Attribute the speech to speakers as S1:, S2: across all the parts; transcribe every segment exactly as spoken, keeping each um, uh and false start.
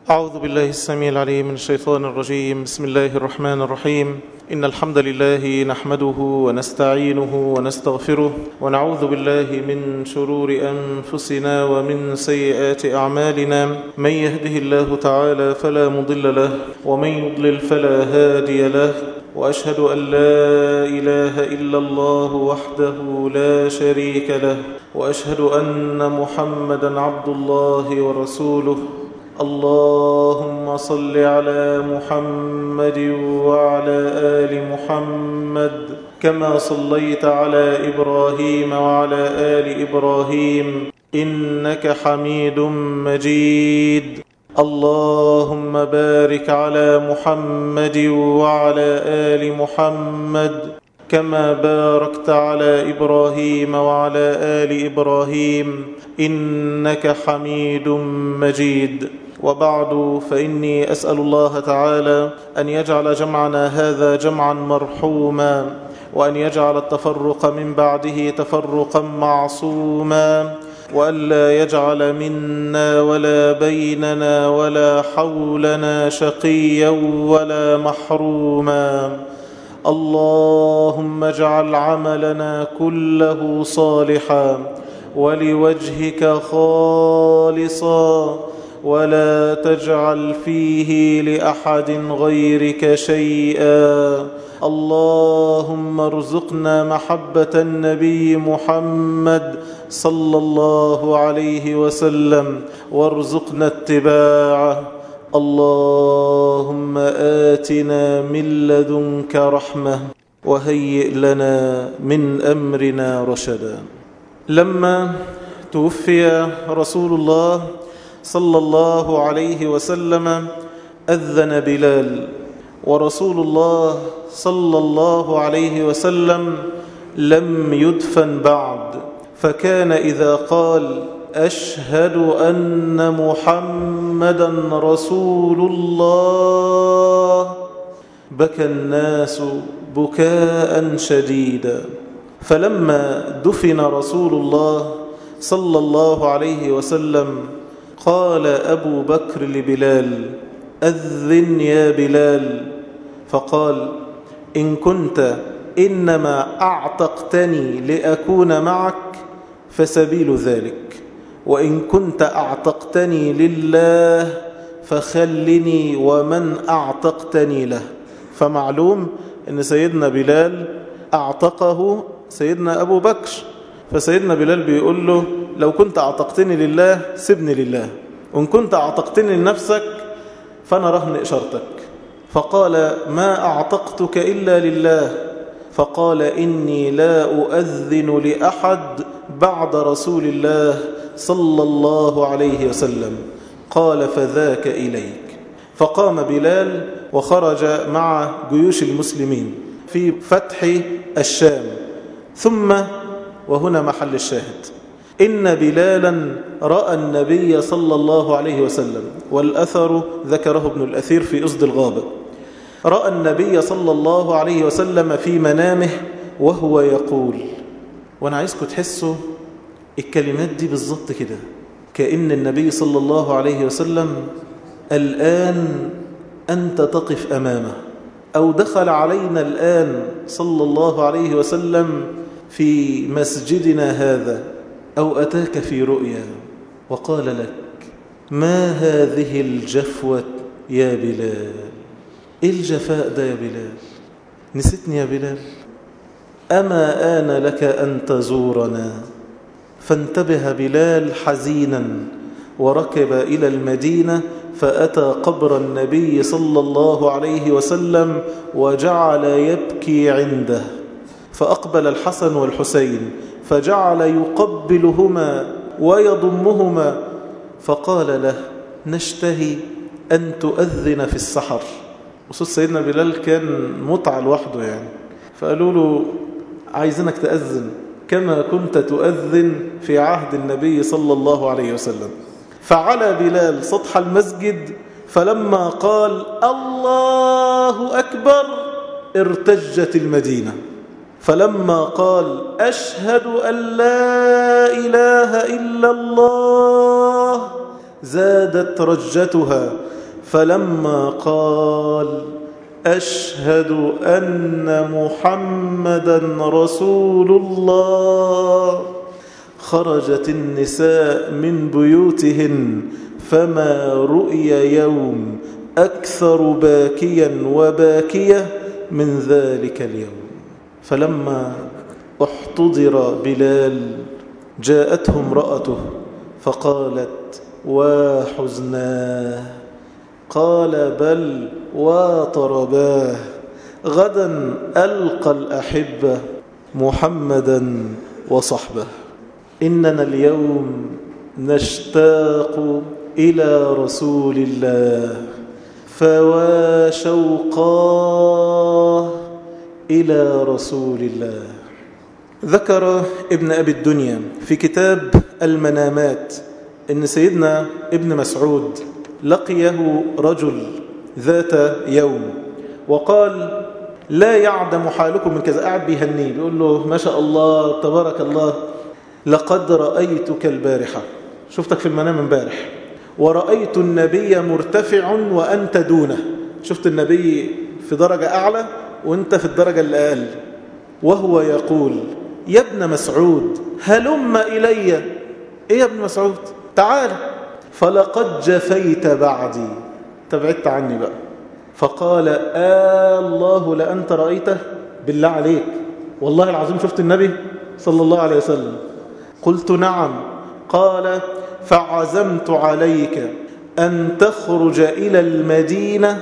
S1: أعوذ بالله السميع العليم من الشيطان الرجيم. بسم الله الرحمن الرحيم. إن الحمد لله نحمده ونستعينه ونستغفره ونعوذ بالله من شرور أنفسنا ومن سيئات أعمالنا. من يهده الله تعالى فلا مضل له ومن يضلل فلا هادي له، وأشهد أن لا إله إلا الله وحده لا شريك له، وأشهد أن محمدا عبد الله ورسوله. اللهم صل على محمد وعلى آل محمد كما صليت على إبراهيم وعلى آل إبراهيم إنك حميد مجيد. اللهم بارك على محمد وعلى آل محمد كما باركت على إبراهيم وعلى آل إبراهيم إنك حميد مجيد. وبعد، فإني أسأل الله تعالى أن يجعل جمعنا هذا جمعا مرحوما، وأن يجعل التفرق من بعده تفرقا معصوما، وأن لا يجعل منا ولا بيننا ولا حولنا شقيا ولا محروما. اللهم اجعل عملنا كله صالحا ولوجهك خالصا، ولا تجعل فيه لأحد غيرك شيئا. اللهم ارزقنا محبة النبي محمد صلى الله عليه وسلم، وارزقنا اتباعه. اللهم آتنا من لدنك رحمة وهيئ لنا من أمرنا رشدا. لما توفي رسول الله صلى الله عليه وسلم أذن بلال، ورسول الله صلى الله عليه وسلم لم يدفن بعد، فكان إذا قال أشهد أن محمدا رسول الله بكى الناس بكاء شديدا. فلما دفن رسول الله صلى الله عليه وسلم قال أبو بكر لبلال أذن يا بلال، فقال إن كنت إنما أعتقتني لأكون معك فسبيل ذلك، وإن كنت أعتقتني لله فخلني ومن أعتقتني له. فمعلوم أن سيدنا بلال أعتقه سيدنا أبو بكر، فسيدنا بلال بيقول له لو كنت أعتقتني لله سبني لله، وإن كنت أعتقتني لنفسك فأنا رهن إشارتك. فقال ما أعتقتك إلا لله، فقال إني لا أؤذن لأحد بعد رسول الله صلى الله عليه وسلم. قال فذاك إليك. فقام بلال وخرج مع جيوش المسلمين في فتح الشام. ثم وهنا محل الشاهد، إن بلالا رأى النبي صلى الله عليه وسلم، والأثر ذكره ابن الأثير في أسد الغابة، رأى النبي صلى الله عليه وسلم في منامه وهو يقول، وأنا عايزكم تحسوا الكلمات دي بالضبط كده، كأن النبي صلى الله عليه وسلم الآن أنت تقف أمامه، أو دخل علينا الآن صلى الله عليه وسلم في مسجدنا هذا، أو أتاك في رؤيا وقال لك ما هذه الجفوة يا بلال؟ إيه الجفاء ده يا بلال؟ نسيتني يا بلال؟ أما آن لك أن تزورنا؟ فانتبه بلال حزينا وركب إلى المدينة، فأتى قبر النبي صلى الله عليه وسلم وجعل يبكي عنده، فأقبل الحسن والحسين فجعل يقبلهما ويضمهما، فقال له نشتهي أن تؤذن في السحر. وصوت سيدنا بلال كان متعة لوحده يعني، فقالوا له عايزينك تأذن كما كنت تؤذن في عهد النبي صلى الله عليه وسلم. فعلى بلال سطح المسجد، فلما قال الله أكبر ارتجت المدينة، فلما قال أشهد أن لا إله إلا الله زادت رجتها، فلما قال أشهد أن محمدا رسول الله خرجت النساء من بيوتهن، فما رؤي يوم أكثر باكيا وباكية من ذلك اليوم. فلما احتضر بلال جاءته امرأته فقالت وحزناه، قال بل وطرباه، غدا ألقى الأحبة محمدا وصحبه. إننا اليوم نشتاق إلى رسول الله، فوا شوقاه إلى رسول الله. ذكر ابن أبي الدنيا في كتاب المنامات إن سيدنا ابن مسعود لقيه رجل ذات يوم وقال لا يعدم حالكم من كذا، قاعد بيهنيه بيقول له ما شاء الله تبارك الله، لقد رأيتك البارحة، شفتك في المنام امبارح، ورأيت النبي مرتفع وأنت دونه، شفت النبي في درجة أعلى وأنت في الدرجة الأقل، وهو يقول يا ابن مسعود هلم إلي. إيه يا ابن مسعود تعال، فلقد جفيت بعدي، تبعدت عني بقى. فقال آه الله لأنت رأيته، بالله عليك والله العظيم شفت النبي صلى الله عليه وسلم؟ قلت نعم. قال فعزمت عليك أن تخرج إلى المدينة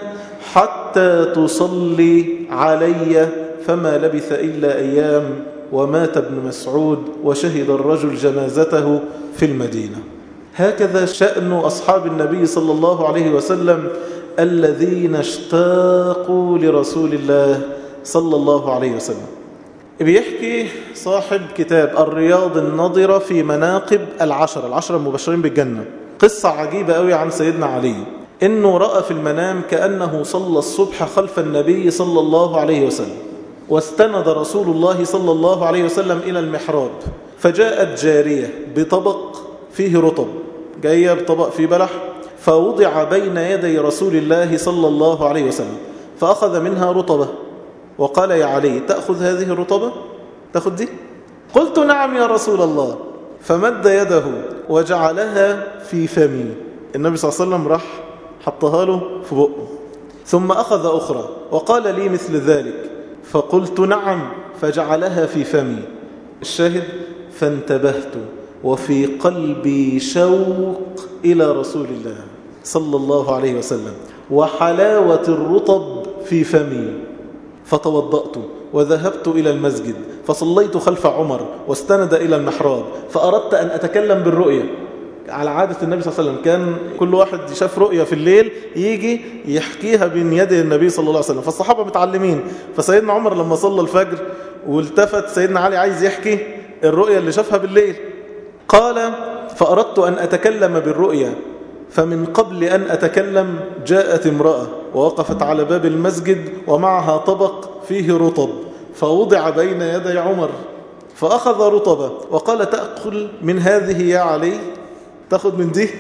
S1: حتى تصلي علي، فما لبث إلا أيام ومات ابن مسعود وشهد الرجل جنازته في المدينة. هكذا شأن أصحاب النبي صلى الله عليه وسلم الذين اشتاقوا لرسول الله صلى الله عليه وسلم. بيحكي صاحب كتاب الرياض النضرة في مناقب العشرة العشرة المبشرين بالجنة قصة عجيبة قوي عن سيدنا علي، إنه رأى في المنام كأنه صلى الصبح خلف النبي صلى الله عليه وسلم، واستند رسول الله صلى الله عليه وسلم إلى المحراب، فجاءت جارية بطبق فيه رطب، جاية بطبق فيه بلح، فوضع بين يدي رسول الله صلى الله عليه وسلم، فأخذ منها رطبة وقال يا علي تأخذ هذه الرطبة؟ تأخذ دي؟ قلت نعم يا رسول الله. فمد يده وجعلها في فمي، النبي صلى الله عليه وسلم راح حطها له في بقه، ثم أخذ أخرى وقال لي مثل ذلك، فقلت نعم، فجعلها في فمي. الشاهد فانتبهت وفي قلبي شوق إلى رسول الله صلى الله عليه وسلم وحلاوة الرطب في فمي، فتوضأت وذهبت إلى المسجد فصليت خلف عمر واستند إلى المحراب، فأردت أن أتكلم بالرؤية. على عادة النبي صلى الله عليه وسلم كان كل واحد يشاف رؤية في الليل يجي يحكيها بين يدي النبي صلى الله عليه وسلم، فالصحابة متعلمين. فسيدنا عمر لما صلى الفجر والتفت سيدنا علي عايز يحكي الرؤية اللي شافها بالليل، قال فأردت أن أتكلم بالرؤية، فمن قبل أن أتكلم جاءت امرأة ووقفت على باب المسجد ومعها طبق فيه رطب، فوضع بين يدي عمر فأخذ رطبة وقال تأكل من هذه يا علي؟ تأخذ من دي؟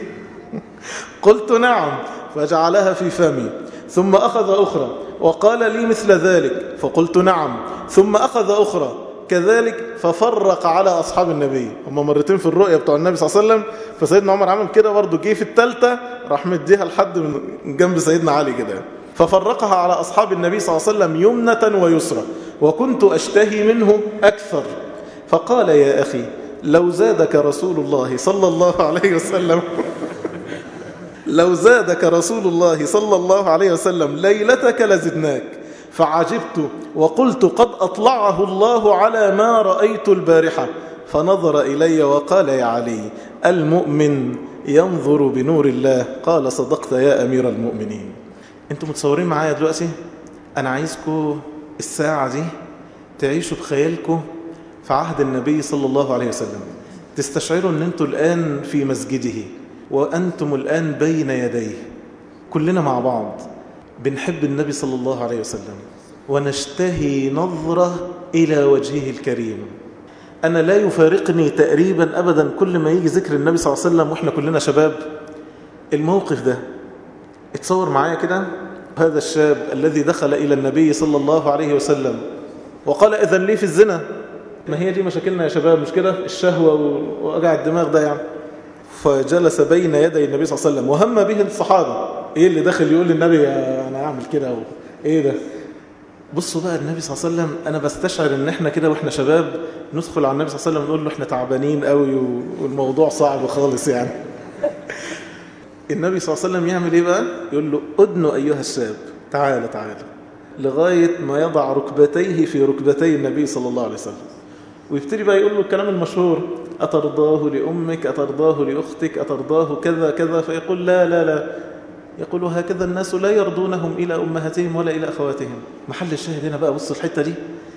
S1: قلت نعم، فجعلها في فمي، ثم أخذ أخرى وقال لي مثل ذلك، فقلت نعم، ثم أخذ أخرى كذلك، ففرق على أصحاب النبي. هم مرتين في الرؤية بتوع النبي صلى الله عليه وسلم، فسيدنا عمر عمل كده برضه، جه في الثالثة راح مديها لحد من جنب سيدنا علي كده، ففرقها على أصحاب النبي صلى الله عليه وسلم يمنة ويسرى، وكنت أشتهي منه أكثر. فقال يا أخي لو زادك رسول الله صلى الله عليه وسلم لو زادك رسول الله صلى الله عليه وسلم ليلتك لزدناك. فعجبت وقلت قد أطلعه الله على ما رأيت البارحة، فنظر إلي وقال يا علي المؤمن ينظر بنور الله. قال صدقت يا أمير المؤمنين. انتم متصورين معايا دلوقتي؟ أنا عايزكم الساعة دي تعيشوا بخيالكم في عهد النبي صلى الله عليه وسلم، تستشعروا أن أنتم الآن في مسجده وأنتم الآن بين يديه، كلنا مع بعض بنحب النبي صلى الله عليه وسلم ونشتهي نظرة إلى وجهه الكريم. أنا لا يفارقني تقريبا أبدا كل ما يجي ذكر النبي صلى الله عليه وسلم وإحنا كلنا شباب الموقف ده، اتصور معايا كده هذا الشاب الذي دخل إلى النبي صلى الله عليه وسلم وقال إذن لي في الزنا. ما هي دي مشاكلنا يا شباب، مش كده؟ الشهوة ووجع الدماغ ده يعني. فجلس بين يدي النبي صلى الله عليه وسلم وهم به الصحابة. ايه اللي داخل يقول للنبي انا اعمل كده و... ايه ده؟ بصوا بقى النبي صلى الله عليه وسلم، انا بستشعر ان احنا كده واحنا شباب ندخل على النبي صلى الله عليه وسلم نقول له احنا تعبانين قوي والموضوع صعب خالص يعني. النبي صلى الله عليه وسلم يعمل ايه بقى؟ يقول له ادنو ايها الشاب، تعال تعال، لغاية ما يضع ركبتيه في ركبتي النبي صلى الله عليه وسلم، ويبتدي بقى يقول له الكلام المشهور: أترضاه لأمك، أترضاه لأختك، أترضاه كذا كذا، فيقول لا لا لا. يقول هكذا الناس لا يرضونهم إلى أمهاتهم ولا إلى أخواتهم. محل الشاهد هنا بقى، بص الحتة دي.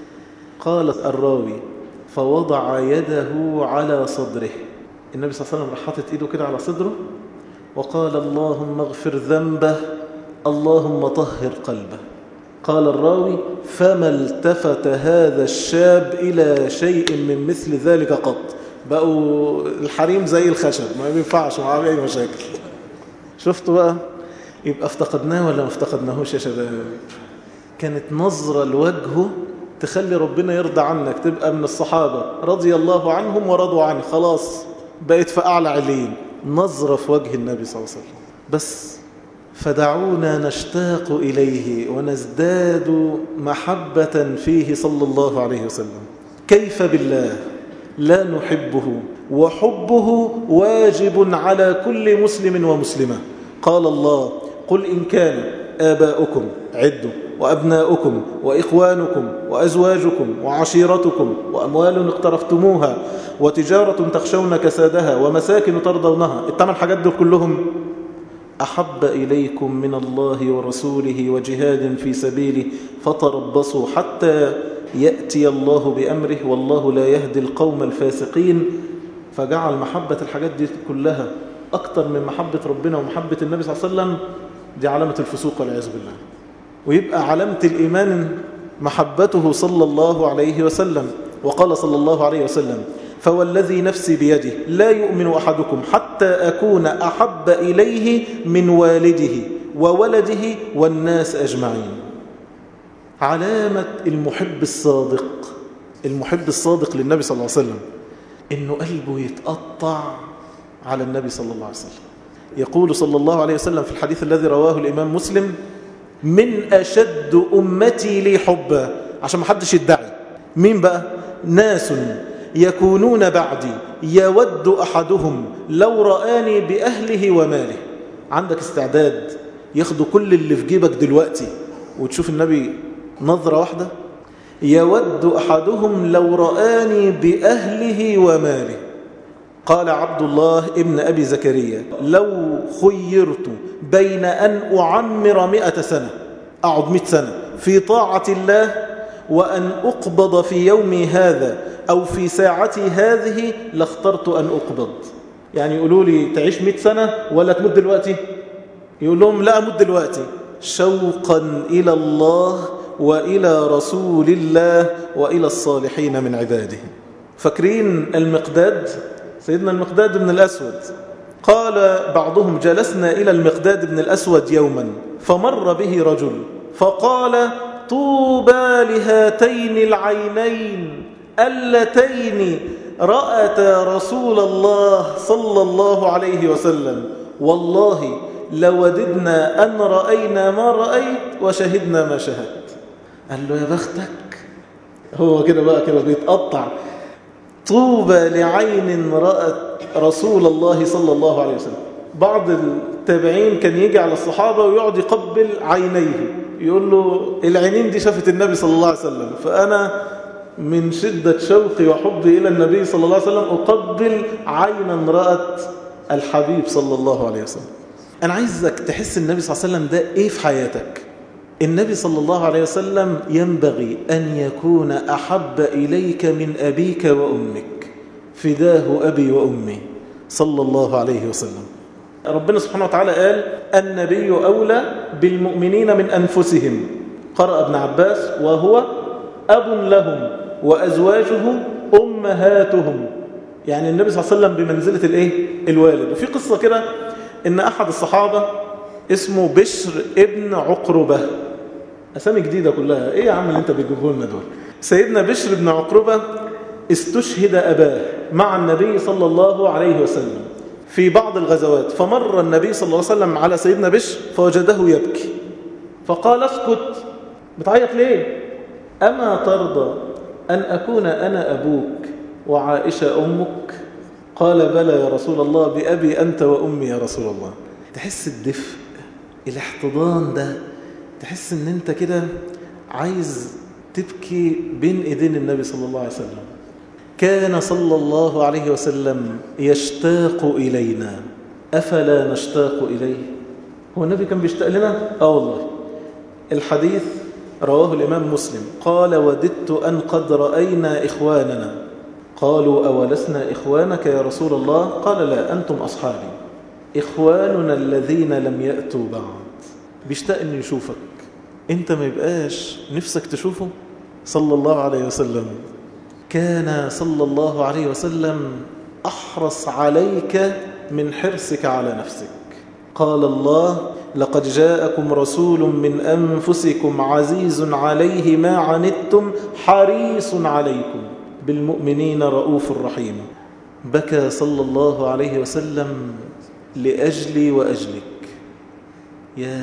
S1: قال الراوي: فوضع يده على صدره. النبي صلى الله عليه وسلم راح حاطط إيده كده على صدره وقال: اللهم اغفر ذنبه، اللهم طهر قلبه. قال الراوي: فما التفت هذا الشاب إلى شيء من مثل ذلك قط. بقوا الحريم زي الخشب، ما بينفعش معاه أي مشاكل. شفتوا بقى؟ يبقى افتقدناه ولا ما افتقدناهوش يا شباب؟ كانت نظرة لوجهه تخلي ربنا يرضى عنك، تبقى من الصحابة رضي الله عنهم ورضوا عنه، خلاص بقيت في أعلى عليين. نظرة في وجه النبي صلى الله عليه وسلم بس. فدعونا نشتاق إليه ونزداد محبة فيه صلى الله عليه وسلم. كيف بالله لا نحبه؟ وحبه واجب على كل مسلم ومسلمة. قال الله: قل إن كان آباؤكم، عدوا، وأبناؤكم وإخوانكم وأزواجكم وعشيرتكم وأموال اقترفتموها وتجارة تخشون كسادها ومساكن ترضونها، الثمان حاجات دول كلهم أحب إليكم من الله ورسوله وجهاد في سبيله فتربصوا حتى يأتي الله بأمره والله لا يهدي القوم الفاسقين. فجعل محبة الحاجات دي كلها أكتر من محبة ربنا ومحبة النبي صلى الله عليه وسلم. دي علامة الفسوق والعياذ بالله. ويبقى علامة الإيمان محبته صلى الله عليه وسلم. وقال صلى الله عليه وسلم: فوالذي نفسي بيده لا يؤمن أحدكم حتى أكون أحب إليه من والده وولده والناس أجمعين. علامة المحب الصادق، المحب الصادق للنبي صلى الله عليه وسلم، إنه قلبه يتقطع على النبي صلى الله عليه وسلم. يقول صلى الله عليه وسلم في الحديث الذي رواه الإمام مسلم: من أشد أمتي لي حبا. عشان ما حدش يدعي. مين بقى؟ ناس يكونون بعدي يود أحدهم لو رآني بأهله وماله. عندك استعداد ياخدوا كل اللي في جيبك دلوقتي وتشوف النبي نظرة واحدة؟ يود أحدهم لو رآني بأهله وماله. قال عبد الله ابن أبي زكريا: لو خيرت بين أن أعمر مئة سنة، أقعد مئة سنة في طاعة الله، وأن أقبض في يومي هذا أو في ساعتي هذه، لاخترت أن أقبض. يعني يقولوا لي تعيش مئة سنة ولا تموت دلوقتي؟ يقول لهم لا، أموت دلوقتي، شوقا إلى الله وإلى رسول الله وإلى الصالحين من عباده. فاكرين المقداد؟ سيدنا المقداد بن الأسود. قال بعضهم: جلسنا إلى المقداد بن الأسود يوما فمر به رجل فقال: طوبى لهاتين العينين اللتين رأتا رسول الله صلى الله عليه وسلم، والله لوددنا أن رأينا ما رأيت وشهدنا ما شهدت. قال له: يا بختك. هو كده بقى كده بيتقطع. طوبى لعين رأت رسول الله صلى الله عليه وسلم. بعض التابعين كان يجي على الصحابة ويقعد يقبل عينيه، يقول له العينين دي شافت النبي صلى الله عليه وسلم، فأنا من شدة شوقي وحبي إلى النبي صلى الله عليه وسلم أقبل عينا رأت الحبيب صلى الله عليه وسلم. أنا عايزك تحس النبي صلى الله عليه وسلم ده إيه في حياتك. النبي صلى الله عليه وسلم ينبغي أن يكون أحب إليك من أبيك وأمك. فداه أبي وأمي صلى الله عليه وسلم. ربنا سبحانه وتعالى قال: النبي أولى بالمؤمنين من أنفسهم. قرأ ابن عباس: وهو أب لهم وأزواجه أمهاتهم. يعني النبي صلى الله عليه وسلم بمنزلة الإيه؟ الوالد. وفي قصة كده إن أحد الصحابة اسمه بشر ابن عقربة. أسامي جديدة كلها، إيه يا عم اللي أنت بتجيبه لنا دول؟ سيدنا بشر ابن عقربة استشهد أباه مع النبي صلى الله عليه وسلم في بعض الغزوات، فمر النبي صلى الله عليه وسلم على سيدنا بشر فوجده يبكي، فقال اسكت، بتعيط ليه؟ أما ترضى أن أكون أنا أبوك وعائشة أمك؟ قال بلى يا رسول الله، بأبي أنت وأمي يا رسول الله. تحس الدفء، الاحتضان ده، تحس ان انت كده عايز تبكي بين ايدين النبي صلى الله عليه وسلم. كان صلى الله عليه وسلم يشتاق إلينا، أفلا نشتاق إليه؟ هو النبي كان بيشتاق لنا؟ آه والله. الحديث رواه الإمام مسلم قال وددت أن قد رأينا إخواننا. قالوا أولسنا إخوانك يا رسول الله؟ قال لا، أنتم أصحابي، إخواننا الذين لم يأتوا بعد. بيشتاق أن يشوفك، أنت ما يبقاش نفسك تشوفه صلى الله عليه وسلم. كان صلى الله عليه وسلم أحرص عليك من حرصك على نفسك. قال الله لقد جاءكم رسول من أنفسكم عزيز عليه ما عنتم حريص عليكم بالمؤمنين رؤوف رحيم. بكى صلى الله عليه وسلم لأجلي وأجلك. يا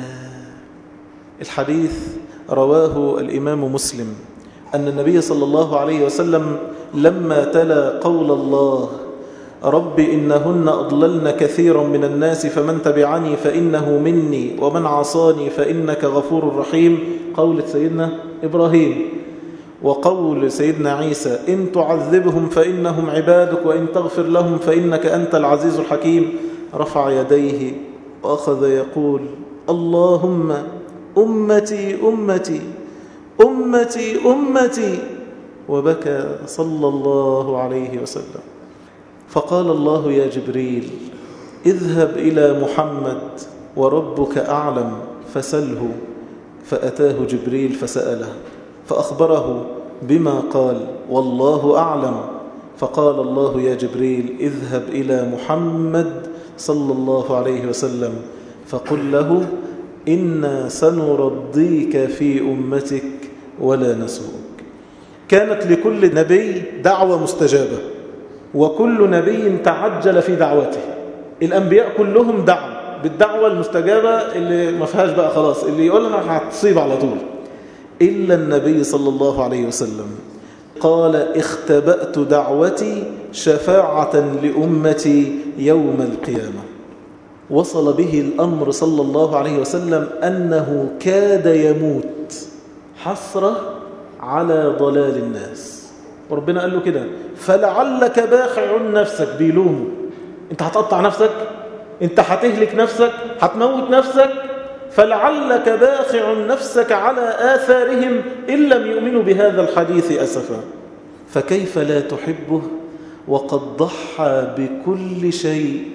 S1: الحديث رواه الإمام مسلم أن النبي صلى الله عليه وسلم لما تلا قول الله رب إنهن أضللن كثيرا من الناس فمن تبعني فإنه مني ومن عصاني فإنك غفور رحيم، قول سيدنا إبراهيم، وقول سيدنا عيسى إن تعذبهم فإنهم عبادك وإن تغفر لهم فإنك أنت العزيز الحكيم، رفع يديه وأخذ يقول اللهم أمتي أمتي أمتي أمتي، وبكى صلى الله عليه وسلم. فقال الله يا جبريل اذهب إلى محمد وربك أعلم فسله، فأتاه جبريل فسأله فأخبره بما قال والله أعلم، فقال الله يا جبريل اذهب إلى محمد صلى الله عليه وسلم فقل له إنا سنرضيك في أمتك ولا نسوءك. كانت لكل نبي دعوة مستجابة، وكل نبي تعجل في دعوته. الأنبياء كلهم دعوا بالدعوة المستجابة اللي ما فيهاش بقى خلاص، اللي يقولها هتصيب على طول، إلا النبي صلى الله عليه وسلم قال اختبأت دعوتي شفاعة لأمتي يوم القيامة. وصل به الأمر صلى الله عليه وسلم أنه كاد يموت حسرة على ضلال الناس، وربنا قال له كده فلعلك باخع نفسك، بيلومه انت هتقطع نفسك، انت هتهلك نفسك، هتموت نفسك، فلعلك باخع نفسك على آثارهم إن لم يؤمنوا بهذا الحديث أسفا. فكيف لا تحبه وقد ضحى بكل شيء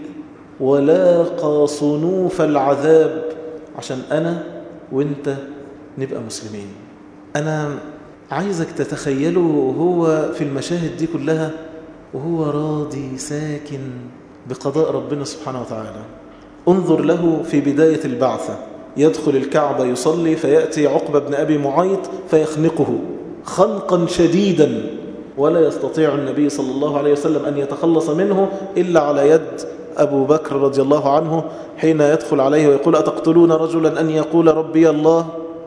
S1: ولاقى صنوف العذاب عشان أنا وإنت نبقى مسلمين. أنا عايزك تتخيله وهو في المشاهد دي كلها وهو راضي ساكن بقضاء ربنا سبحانه وتعالى. انظر له في بداية البعثة، يدخل الكعبة يصلي فيأتي عقبة بن أبي معيط فيخنقه خنقا شديدا، ولا يستطيع النبي صلى الله عليه وسلم أن يتخلص منه إلا على يد أبو بكر رضي الله عنه حين يدخل عليه ويقول أتقتلون رجلا أن يقول ربي الله،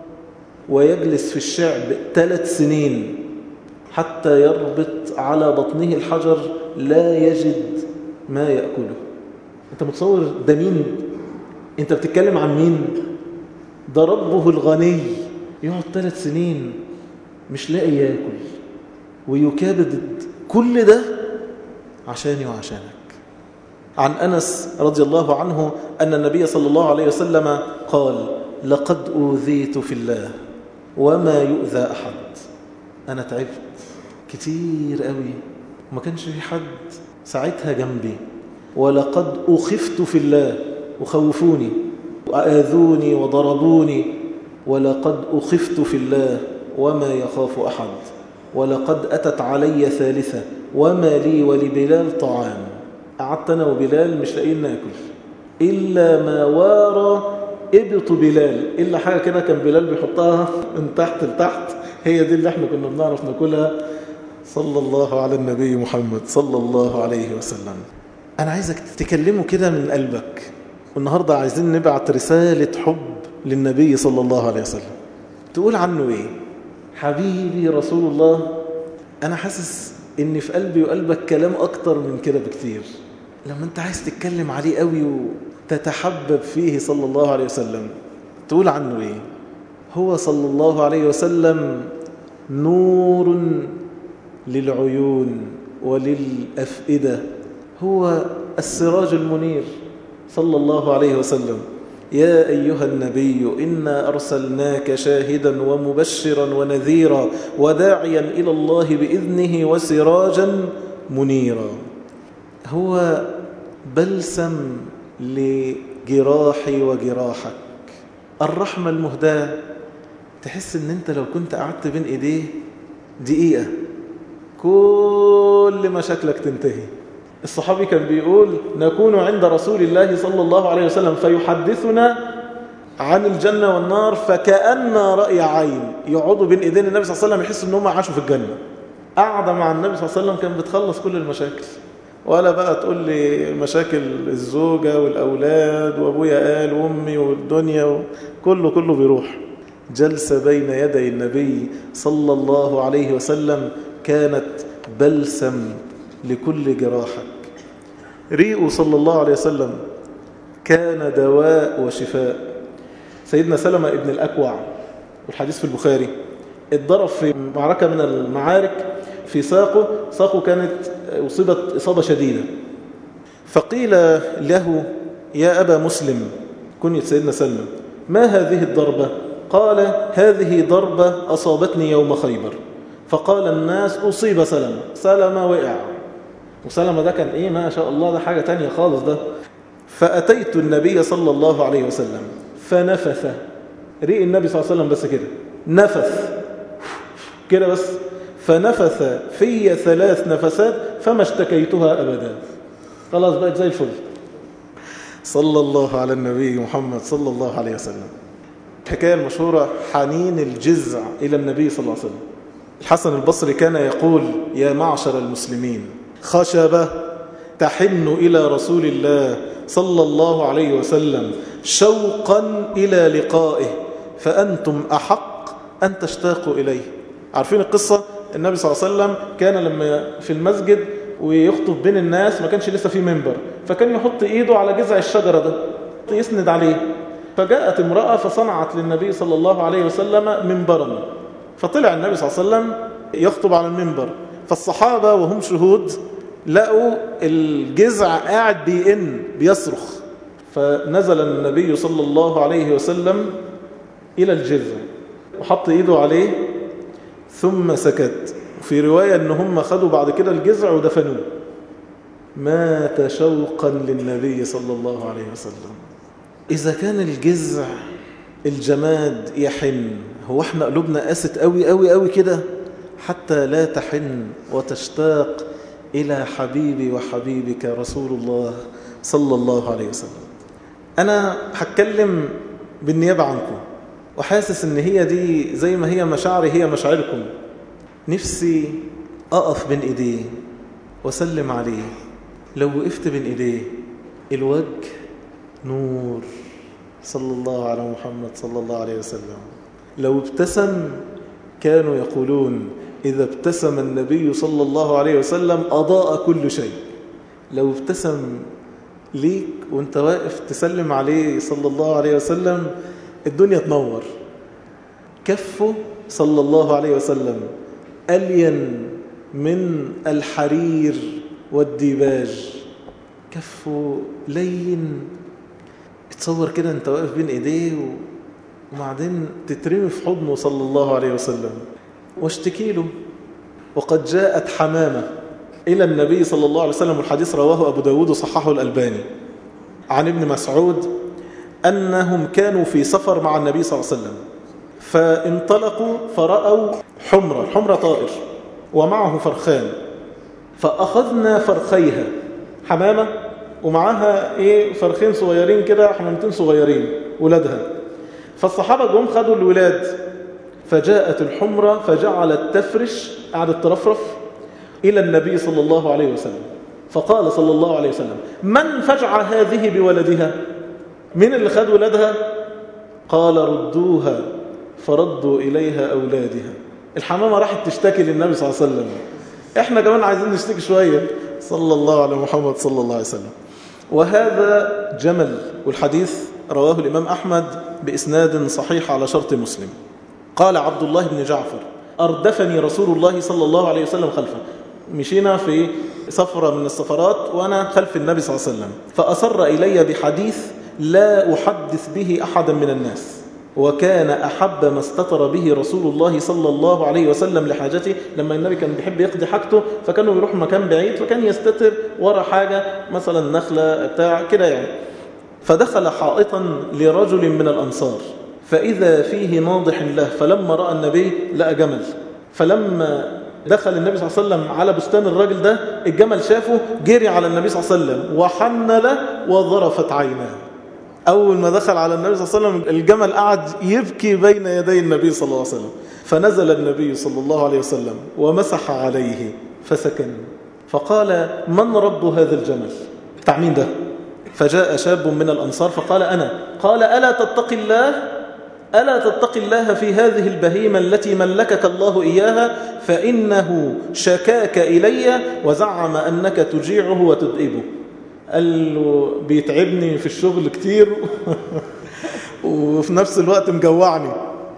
S1: ويجلس في الشعب ثلاث سنين حتى يربط على بطنه الحجر لا يجد ما يأكله. أنت متصور ده مين؟ أنت بتتكلم عن مين؟ ده ربه الغني، يقعد ثلاث سنين مش لاقي يأكل ويكابد كل ده عشاني وعشانك. عن أنس رضي الله عنه أن النبي صلى الله عليه وسلم قال لقد أوذيت في الله وما يؤذى أحد. أنا تعبت كتير قوي وما كانش في حد ساعتها جنبي، ولقد أخفت في الله وخوفوني وآذوني وضربوني، ولقد أخفت في الله وما يخاف أحد، ولقد أتت علي ثالثة وما لي ولبلال طعام. قعدت أنا وبلال مش لاقيين ناكل إلا ما وارى ابط بلال، إلا حاجة كده كان بلال بيحطها من تحت لتحت، هي دي اللي احنا كنا بنعرف ناكلها. صلى الله على النبي محمد صلى الله عليه وسلم. أنا عايزك تكلمه كده من قلبك، والنهاردة عايزين نبعت رسالة حب للنبي صلى الله عليه وسلم. تقول عنه إيه؟ حبيبي رسول الله. أنا حاسس إن في قلبي وقلبك كلام أكتر من كده بكتير. لما أنت عايز تتكلم عليه قوي وتتحبب فيه صلى الله عليه وسلم، تقول عنه إيه؟ هو صلى الله عليه وسلم نور للعيون وللأفئدة، هو السراج المنير صلى الله عليه وسلم. يا أيها النبي إنا أرسلناك شاهدا ومبشرا ونذيرا وداعيا إلى الله بإذنه وسراجا منيرا. هو بلسم لجراحي وجراحك، الرحمة المهداة. تحس ان انت لو كنت قعدت بين ايديه دقيقة كل مشاكلك تنتهي. الصحابي كان بيقول نكون عند رسول الله صلى الله عليه وسلم فيحدثنا عن الجنة والنار فكأن رأي عين. يقعدوا بين ايدين النبي صلى الله عليه وسلم يحسوا ان هم عاشوا في الجنة. قاعدة مع النبي صلى الله عليه وسلم كان بتخلص كل المشاكل، ولا بقى تقول لي مشاكل الزوجة والأولاد وأبويا قال وأمي والدنيا، كله كله بيروح. جلسة بين يدي النبي صلى الله عليه وسلم كانت بلسم لكل جراحك. ريقه صلى الله عليه وسلم كان دواء وشفاء. سيدنا سلمة ابن الأكوع والحديث في البخاري اتضرب في معركة من المعارك في ساقه، ساقه كانت أصيبت إصابة شديدة، فقيل له يا أبا مسلم، كنية سيدنا سلمة، ما هذه الضربة؟ قال هذه ضربة أصابتني يوم خيبر. فقال الناس أصيب سلمة، سلمة وقع، وسلمة ده كان إيه ما شاء الله، ده حاجة تانية خالص ده. فأتيت النبي صلى الله عليه وسلم فنفث، ريق النبي صلى الله عليه وسلم بس كده، نفث كده بس، فنفث في ثلاث نفسات فما اشتكيتها أبدا، خلاص بقت زي الفل. صلى الله على النبي محمد صلى الله عليه وسلم. الحكاية المشهورة حنين الجزع إلى النبي صلى الله عليه وسلم. الحسن البصري كان يقول يا معشر المسلمين خشبة تحن إلى رسول الله صلى الله عليه وسلم شوقا إلى لقائه فأنتم أحق أن تشتاقوا إليه. عارفين القصة؟ النبي صلى الله عليه وسلم كان لما في المسجد ويخطب بين الناس ما كانش لسه في منبر، فكان يحط إيده على جذع الشجرة ده يسند عليه. فجاءت امرأة فصنعت للنبي صلى الله عليه وسلم منبرا، فطلع النبي صلى الله عليه وسلم يخطب على المنبر، فالصحابة وهم شهود لقوا الجذع قاعد بيئن بيصرخ، فنزل النبي صلى الله عليه وسلم إلى الجذع وحط إيده عليه ثم سكت. وفي رواية أن هم خدوا بعد كده الجذع ودفنوه. مات شوقا للنبي صلى الله عليه وسلم. إذا كان الجذع الجماد يحن، هو احنا قلوبنا قاست قوي قوي قوي كده حتى لا تحن وتشتاق إلى حبيبي وحبيبك رسول الله صلى الله عليه وسلم. أنا هتكلم بالنيابة عنكم، وحاسس ان هي دي زي ما هي مشاعري هي مشاعركم. نفسي أقف بين إيديه وسلم عليه. لو وقفت بين إيديه الوجه نور صلى الله على محمد صلى الله عليه وسلم. لو ابتسم كانوا يقولون إذا ابتسم النبي صلى الله عليه وسلم أضاء كل شيء. لو ابتسم ليك وانت واقف تسلم عليه صلى الله عليه وسلم الدنيا تنور. كفه صلى الله عليه وسلم ألين من الحرير والديباج، كفه لين. اتصور كده انت واقف بين ايديه وبعدين تترمي في حضنه صلى الله عليه وسلم واشتكي له. وقد جاءت حمامة إلى النبي صلى الله عليه وسلم، والحديث رواه أبو داود وصححه الألباني، عن ابن مسعود أنهم كانوا في سفر مع النبي صلى الله عليه وسلم، فانطلقوا فرأوا حمرة، الحمرة طائر ومعه فرخان، فأخذنا فرخيها، حمامة ومعها إيه فرخين صغيرين كده، حمامتين صغيرين، ولادها. فالصحابة جم خدوا الولاد، فجاءت الحمرة فجعلت تفرش، قعدت ترفرف إلى النبي صلى الله عليه وسلم، فقال صلى الله عليه وسلم: من فجع هذه بولدها؟ من اللي خد ولادها؟ قال: ردوها. فردوا إليها أولادها. الحمامة راحت تشتكي للنبي صلى الله عليه وسلم، احنا كمان عايزين نشتكي شوية، صلى الله على محمد صلى الله عليه وسلم. وهذا جمل، والحديث رواه الإمام أحمد بإسناد صحيح على شرط مسلم. قال عبد الله بن جعفر: أردفني رسول الله صلى الله عليه وسلم خلفه، مشينا في سفرة من السفرات وأنا خلف النبي صلى الله عليه وسلم، فأصر إلي بحديث لا أحدث به أحدا من الناس، وكان أحب ما استتر به رسول الله صلى الله عليه وسلم لحاجته. لما النبي كان بيحب يقضي حاجته فكانوا يروح مكان بعيد، فكان يستتر ورا حاجة مثلا نخلة بتاع كده يعني. فدخل حائطا لرجل من الأنصار فإذا فيه ناضح له، فلما رأى النبي لقى جمل، فلما دخل النبي صلى الله عليه وسلم على بستان الراجل ده، الجمل شافه جري على النبي صلى الله عليه وسلم وحن له وظرفت عيناه. أول ما دخل على النبي صلى الله عليه وسلم الجمل قعد يبكي بين يدي النبي صلى الله عليه وسلم، فنزل النبي صلى الله عليه وسلم ومسح عليه فسكن، فقال: من رب هذا الجمل؟ بتاع مين ده؟ فجاء شاب من الأنصار فقال: أنا. قال: ألا تتقي الله؟ ألا تتقي الله في هذه البهيمة التي ملكك الله إياها؟ فإنه شكاك إلي وزعم أنك تجيعه وتدئبه. قال له: بيتعبني في الشغل كتير وفي نفس الوقت مجوعني.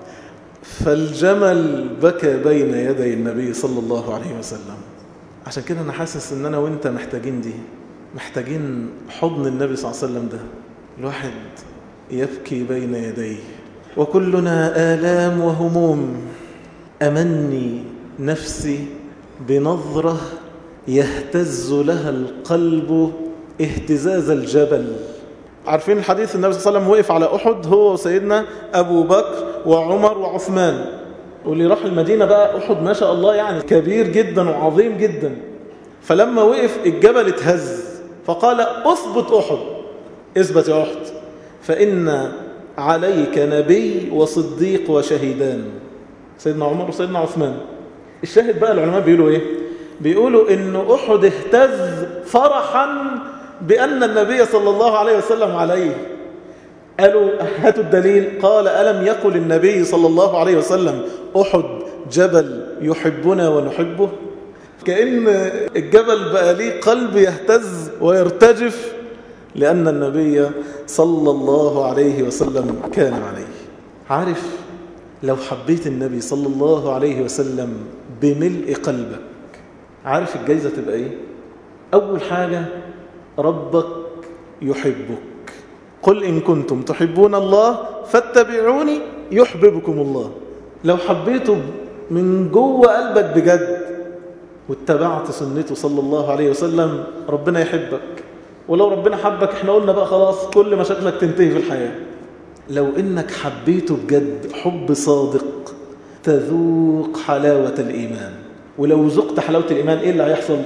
S1: فالجمل بكى بين يدي النبي صلى الله عليه وسلم. عشان كده أنا حاسس أن أنا وإنت محتاجين دي، محتاجين حضن النبي صلى الله عليه وسلم ده، الواحد يبكي بين يديه. وكلنا آلام وهموم. أمني نفسي بنظرة يهتز لها القلب اهتزاز الجبل. عارفين الحديث، النبي صلى الله عليه وسلم وقف على أحد هو وسيدنا أبو بكر وعمر وعثمان، واللي راح المدينة بقى أحد ما شاء الله يعني كبير جدا وعظيم جدا. فلما وقف الجبل اتهز، فقال: أثبت أحد، اثبت يا أحد، فإن عليك نبي وصديق وشهيدان، سيدنا عمر وسيدنا عثمان. الشاهد بقى العلماء بيقولوا إيه؟ بيقولوا إن أحد اهتز فرحا بأن النبي صلى الله عليه وسلم عليه. قالوا: هاتوا الدليل. قال: ألم يقل النبي صلى الله عليه وسلم: أحد جبل يحبنا ونحبه؟ كأن الجبل بقى ليه قلب يهتز ويرتجف لأن النبي صلى الله عليه وسلم كان عليه. عارف لو حبيت النبي صلى الله عليه وسلم بملء قلبك، عارف الجايزة تبقى ايه؟ أول حاجة ربك يحبك. قل إن كنتم تحبون الله فاتبعوني يحببكم الله. لو حبيته من جوه قلبك بجد واتبعت سنته صلى الله عليه وسلم، ربنا يحبك. ولو ربنا حبك احنا قلنا بقى خلاص كل مشاكلك تنتهي في الحياة. لو انك حبيته بجد حب صادق تذوق حلاوة الإيمان. ولو ذقت حلاوة الإيمان ايه اللي هيحصل؟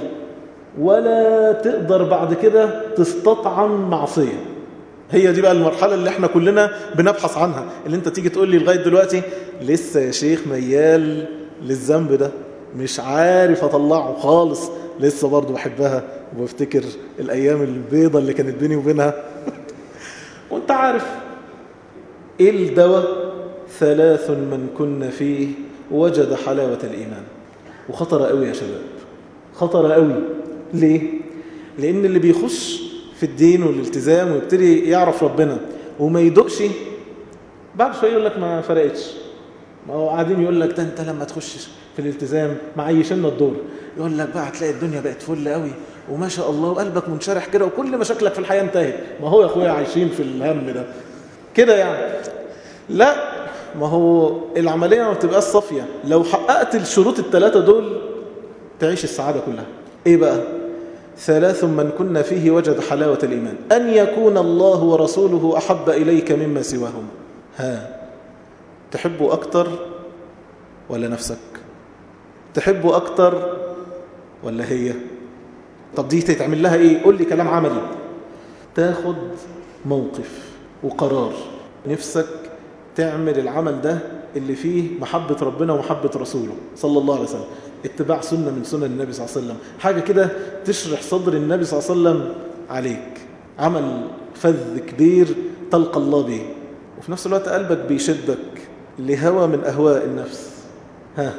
S1: ولا تقدر بعد كده تستطعم معصية. هي دي بقى المرحلة اللي احنا كلنا بنبحث عنها، اللي انت تيجي تقول لي لغاية دلوقتي لسه يا شيخ ميال للذنب ده، مش عارف اطلعه خالص، لسه برضو بحبها وبفتكر الأيام البيضة اللي كانت بيني وبينها. وانت عارف ايه الدواء؟ ثلاث من كنا فيه وجد حلاوة الإيمان. وخطر قوي يا شباب، خطر قوي. ليه؟ لأن اللي بيخش في الدين والالتزام ويبتدي يعرف ربنا وما يدقش، بعد شوية يقول لك ما فرقتش. ما هو قاعدين يقول لك ده انت لما تخش في الالتزام معيشنا الدور، يقول لك بقى هتلاقي الدنيا بقت فل قوي وما شاء الله وقلبك منشرح كده وكل مشاكلك في الحياة انتهت. ما هو يا اخويا عايشين في الهم ده كده يعني. لا، ما هو العملية ما بتبقاش صافية. لو حققت الشروط الثلاثة دول تعيش السعادة كلها. ايه بقى؟ ثلاث من كنا فيه وجد حلاوة الإيمان: أن يكون الله ورسوله أحب إليك مما سواهم. ها، تحبه أكتر ولا نفسك؟ تحبه أكتر ولا هي؟ طب دي تتعمل لها إيه؟ قول لي كلام عملي. تاخد موقف وقرار نفسك تعمل العمل ده اللي فيه محبة ربنا ومحبة رسوله صلى الله عليه وسلم، اتباع سنة من سنن النبي صلى الله عليه وسلم، حاجة كده تشرح صدر النبي صلى الله عليه وسلم عليك، عمل فذ كبير تلقى الله به، وفي نفس الوقت قلبك بيشدك لهوى من أهواء النفس. ها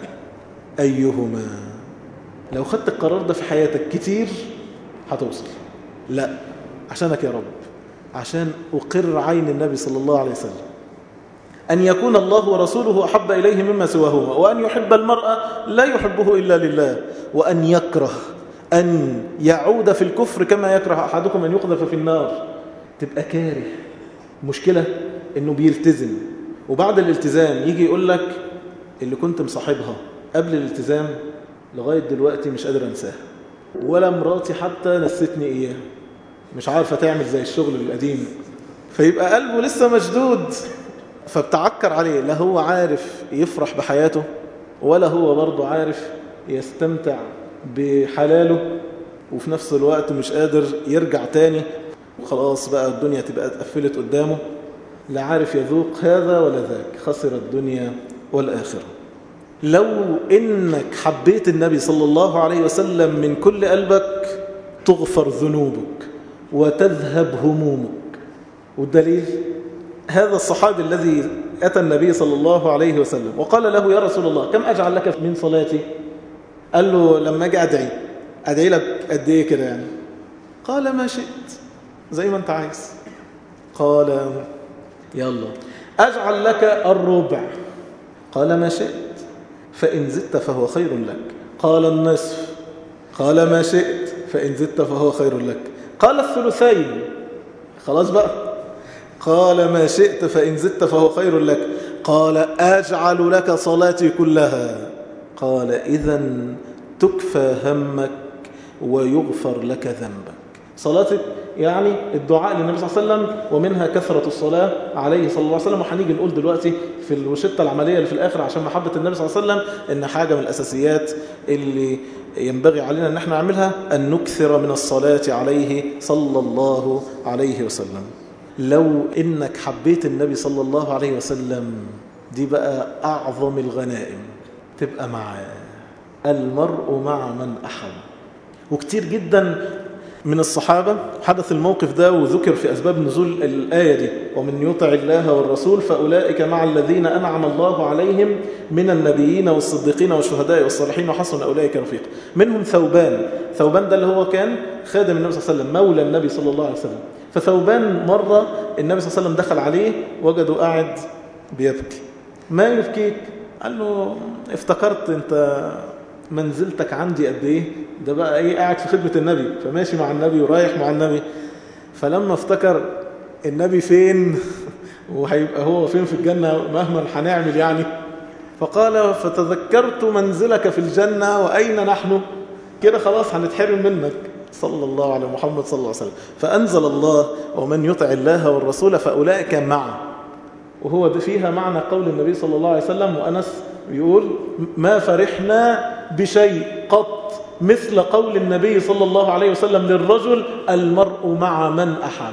S1: أيهما؟ لو خدت القرار ده في حياتك كتير هتوصل. لا، عشانك يا رب، عشان أقر عين النبي صلى الله عليه وسلم، أن يكون الله ورسوله أحب إليه مما سواهما، وأن يحب المرأة لا يحبه إلا لله، وأن يكره أن يعود في الكفر كما يكره أحدكم أن يقذف في النار. تبقى كاره. مشكلة أنه بيلتزم، وبعد الالتزام يجي يقول لك اللي كنت مصاحبها قبل الالتزام لغاية دلوقتي مش قادر أنساها، ولا مراتي حتى نسيتني إياه، مش عارفة تعمل زي الشغل القديم. فيبقى قلبه لسه مشدود، فبتعكر عليه، لا هو عارف يفرح بحياته ولا هو برضه عارف يستمتع بحلاله، وفي نفس الوقت مش قادر يرجع تاني، وخلاص بقى الدنيا تبقى اتقفلت قدامه، لا عارف يذوق هذا ولا ذاك، خسر الدنيا والآخرة. لو إنك حبيت النبي صلى الله عليه وسلم من كل قلبك تغفر ذنوبك وتذهب همومك. والدليل هذا الصحابي الذي أتى النبي صلى الله عليه وسلم وقال له: يا رسول الله، كم أجعل لك من صلاتي؟ قال له: لما أجي أدعي أدعي لك قد إيه كده يعني؟ قال: ما شئت، زي ما أنت عايز. قال: يلا أجعل لك الربع. قال: ما شئت، فإن زدت فهو خير لك. قال: النصف. قال: ما شئت، فإن زدت فهو خير لك. قال: الثلثين. خلاص بقى. قال: ما شئت، فإن زدت فهو خير لك. قال: أجعل لك صلاتي كلها. قال: إذن تكفى همك ويغفر لك ذنبك. صلاتك يعني الدعاء للنبي صلى الله عليه وسلم، ومنها كثرة الصلاة عليه صلى الله عليه وسلم. وحنيجي نقول دلوقتي في الوشتة العملية اللي في الآخر عشان محبة النبي صلى الله عليه وسلم إن حاجة من الأساسيات اللي ينبغي علينا أن احنا نعملها أن نكثر من الصلاة عليه صلى الله عليه وسلم. لو إنك حبيت النبي صلى الله عليه وسلم، دي بقى أعظم الغنائم، تبقى معاه. المرء مع من أحب. وكتير جدا من الصحابة حدث الموقف ده، وذكر في أسباب نزول الآية دي: ومن يطع الله والرسول فأولئك مع الذين أنعم الله عليهم من النبيين والصديقين والشهداء والصالحين وحسن أولئك رفيقا. منهم ثوبان. ثوبان ده اللي هو كان خادم النبي صلى الله عليه وسلم، مولى النبي صلى الله عليه وسلم. فثوبان مرة النبي صلى الله عليه وسلم دخل عليه وجده قاعد بيبكي. ما يبكيك؟ قال له: افتكرت انت منزلتك عندي قد ايه، ده بقى ايه، قاعد في خدمة النبي، فماشي مع النبي ورايح مع النبي. فلما افتكر النبي فين وهيبقى هو فين في الجنة مهما هنعمل يعني، فقال: فتذكرت منزلك في الجنة وأين نحن، كده خلاص هنتحرم منك صلى الله على محمد صلى الله عليه وسلم. فأنزل الله: ومن يطع الله والرسول فأولئك معه. وهو فيها معنى قول النبي صلى الله عليه وسلم، وأنس يقول: ما فرحنا بشيء قط مثل قول النبي صلى الله عليه وسلم للرجل: المرء مع من أحب.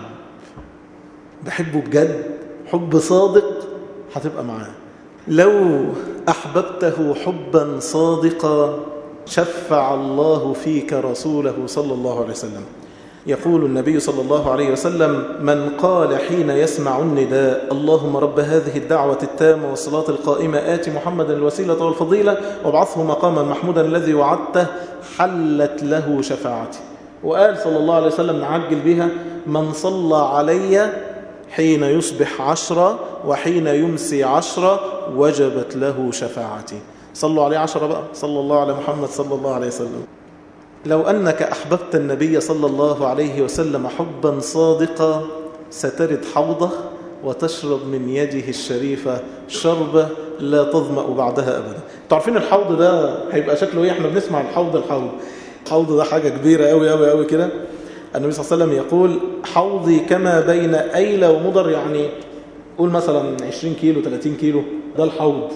S1: بحبه بجد، حب صادق، هتبقى معاه. لو أحببته حبا صادقا شفع الله فيك رسوله صلى الله عليه وسلم. يقول النبي صلى الله عليه وسلم: من قال حين يسمع النداء: اللهم رب هذه الدعوة التامة والصلاة القائمة آت محمدا الوسيلة والفضيلة وابعثه مقاما محمودا الذي وعدته، حلت له شفاعتي. وقال صلى الله عليه وسلم نعجل بها: من صلى علي حين يصبح عشرة وحين يمسي عشرة وجبت له شفاعتي. صلوا عليه عشرة بقى، صلى الله على محمد صلى الله عليه وسلم. لو أنك أحببت النبي صلى الله عليه وسلم حبا صادقا سترد حوضه وتشرب من يده الشريفة شربة لا تظمأ بعدها أبدا. تعرفين الحوض ده هيبقى شكله إيه؟ احنا بنسمع الحوض الحوض الحوض ده حاجة كبيرة أوي أوي أوي كده. النبي صلى الله عليه وسلم يقول: حوضي كما بين أيلة ومضر، يعني قول مثلا عشرين كيلو ثلاثين كيلو، ده الحوض.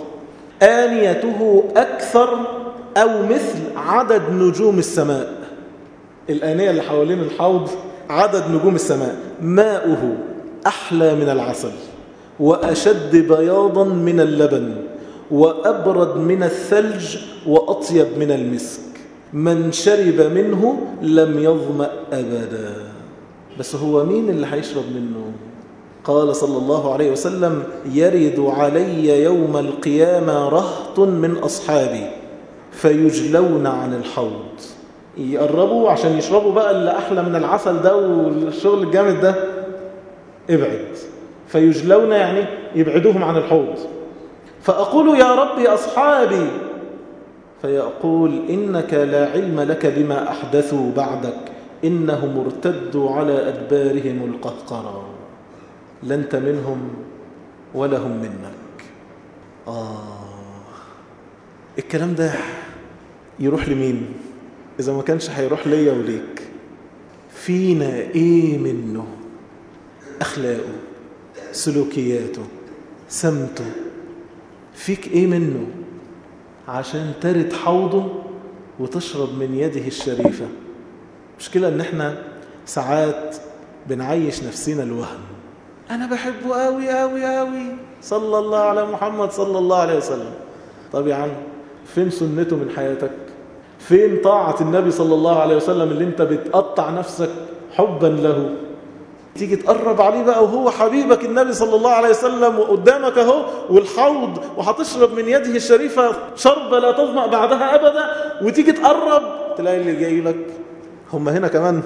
S1: آنيته أكثر أو مثل عدد نجوم السماء. الآنية اللي حوالين الحوض عدد نجوم السماء. ماؤه أحلى من العسل وأشد بياضا من اللبن وأبرد من الثلج وأطيب من المسك، من شرب منه لم يظمأ أبدا. بس هو مين اللي هيشرب منه؟ قال صلى الله عليه وسلم: يرد علي يوم القيامة رهط من أصحابي فيجلون عن الحوض. يقربوا عشان يشربوا بقى اللي أحلى من العسل ده والشغل الجامد ده، ابعد. فيجلون يعني يبعدوهم عن الحوض. فأقول: يا ربي أصحابي. فيقول: إنك لا علم لك بما أحدثوا بعدك، إنهم ارتدوا على أدبارهم القهقرى، لا أنت منهم ولا هم منك. آه الكلام ده يروح لمين؟ إذا ما كانش هيروح ليا وليك. فينا إيه منه؟ أخلاقه، سلوكياته، سمته. فيك إيه منه عشان ترد حوضه وتشرب من يده الشريفة؟ مشكلة إن إحنا ساعات بنعيش نفسنا الوهم. أنا بحبه قوي قوي قوي، صلى الله على محمد صلى الله عليه وسلم. طب يا عم، فين سنته من حياتك؟ فين طاعة النبي صلى الله عليه وسلم اللي انت بتقطع نفسك حبا له؟ تيجي تقرب عليه بقى وهو حبيبك النبي صلى الله عليه وسلم وقدامك اهو والحوض وهتشرب من يده الشريفة شربة لا تظمأ بعدها أبدا، وتيجي تقرب تلاقي اللي جاي لك هم هنا كمان.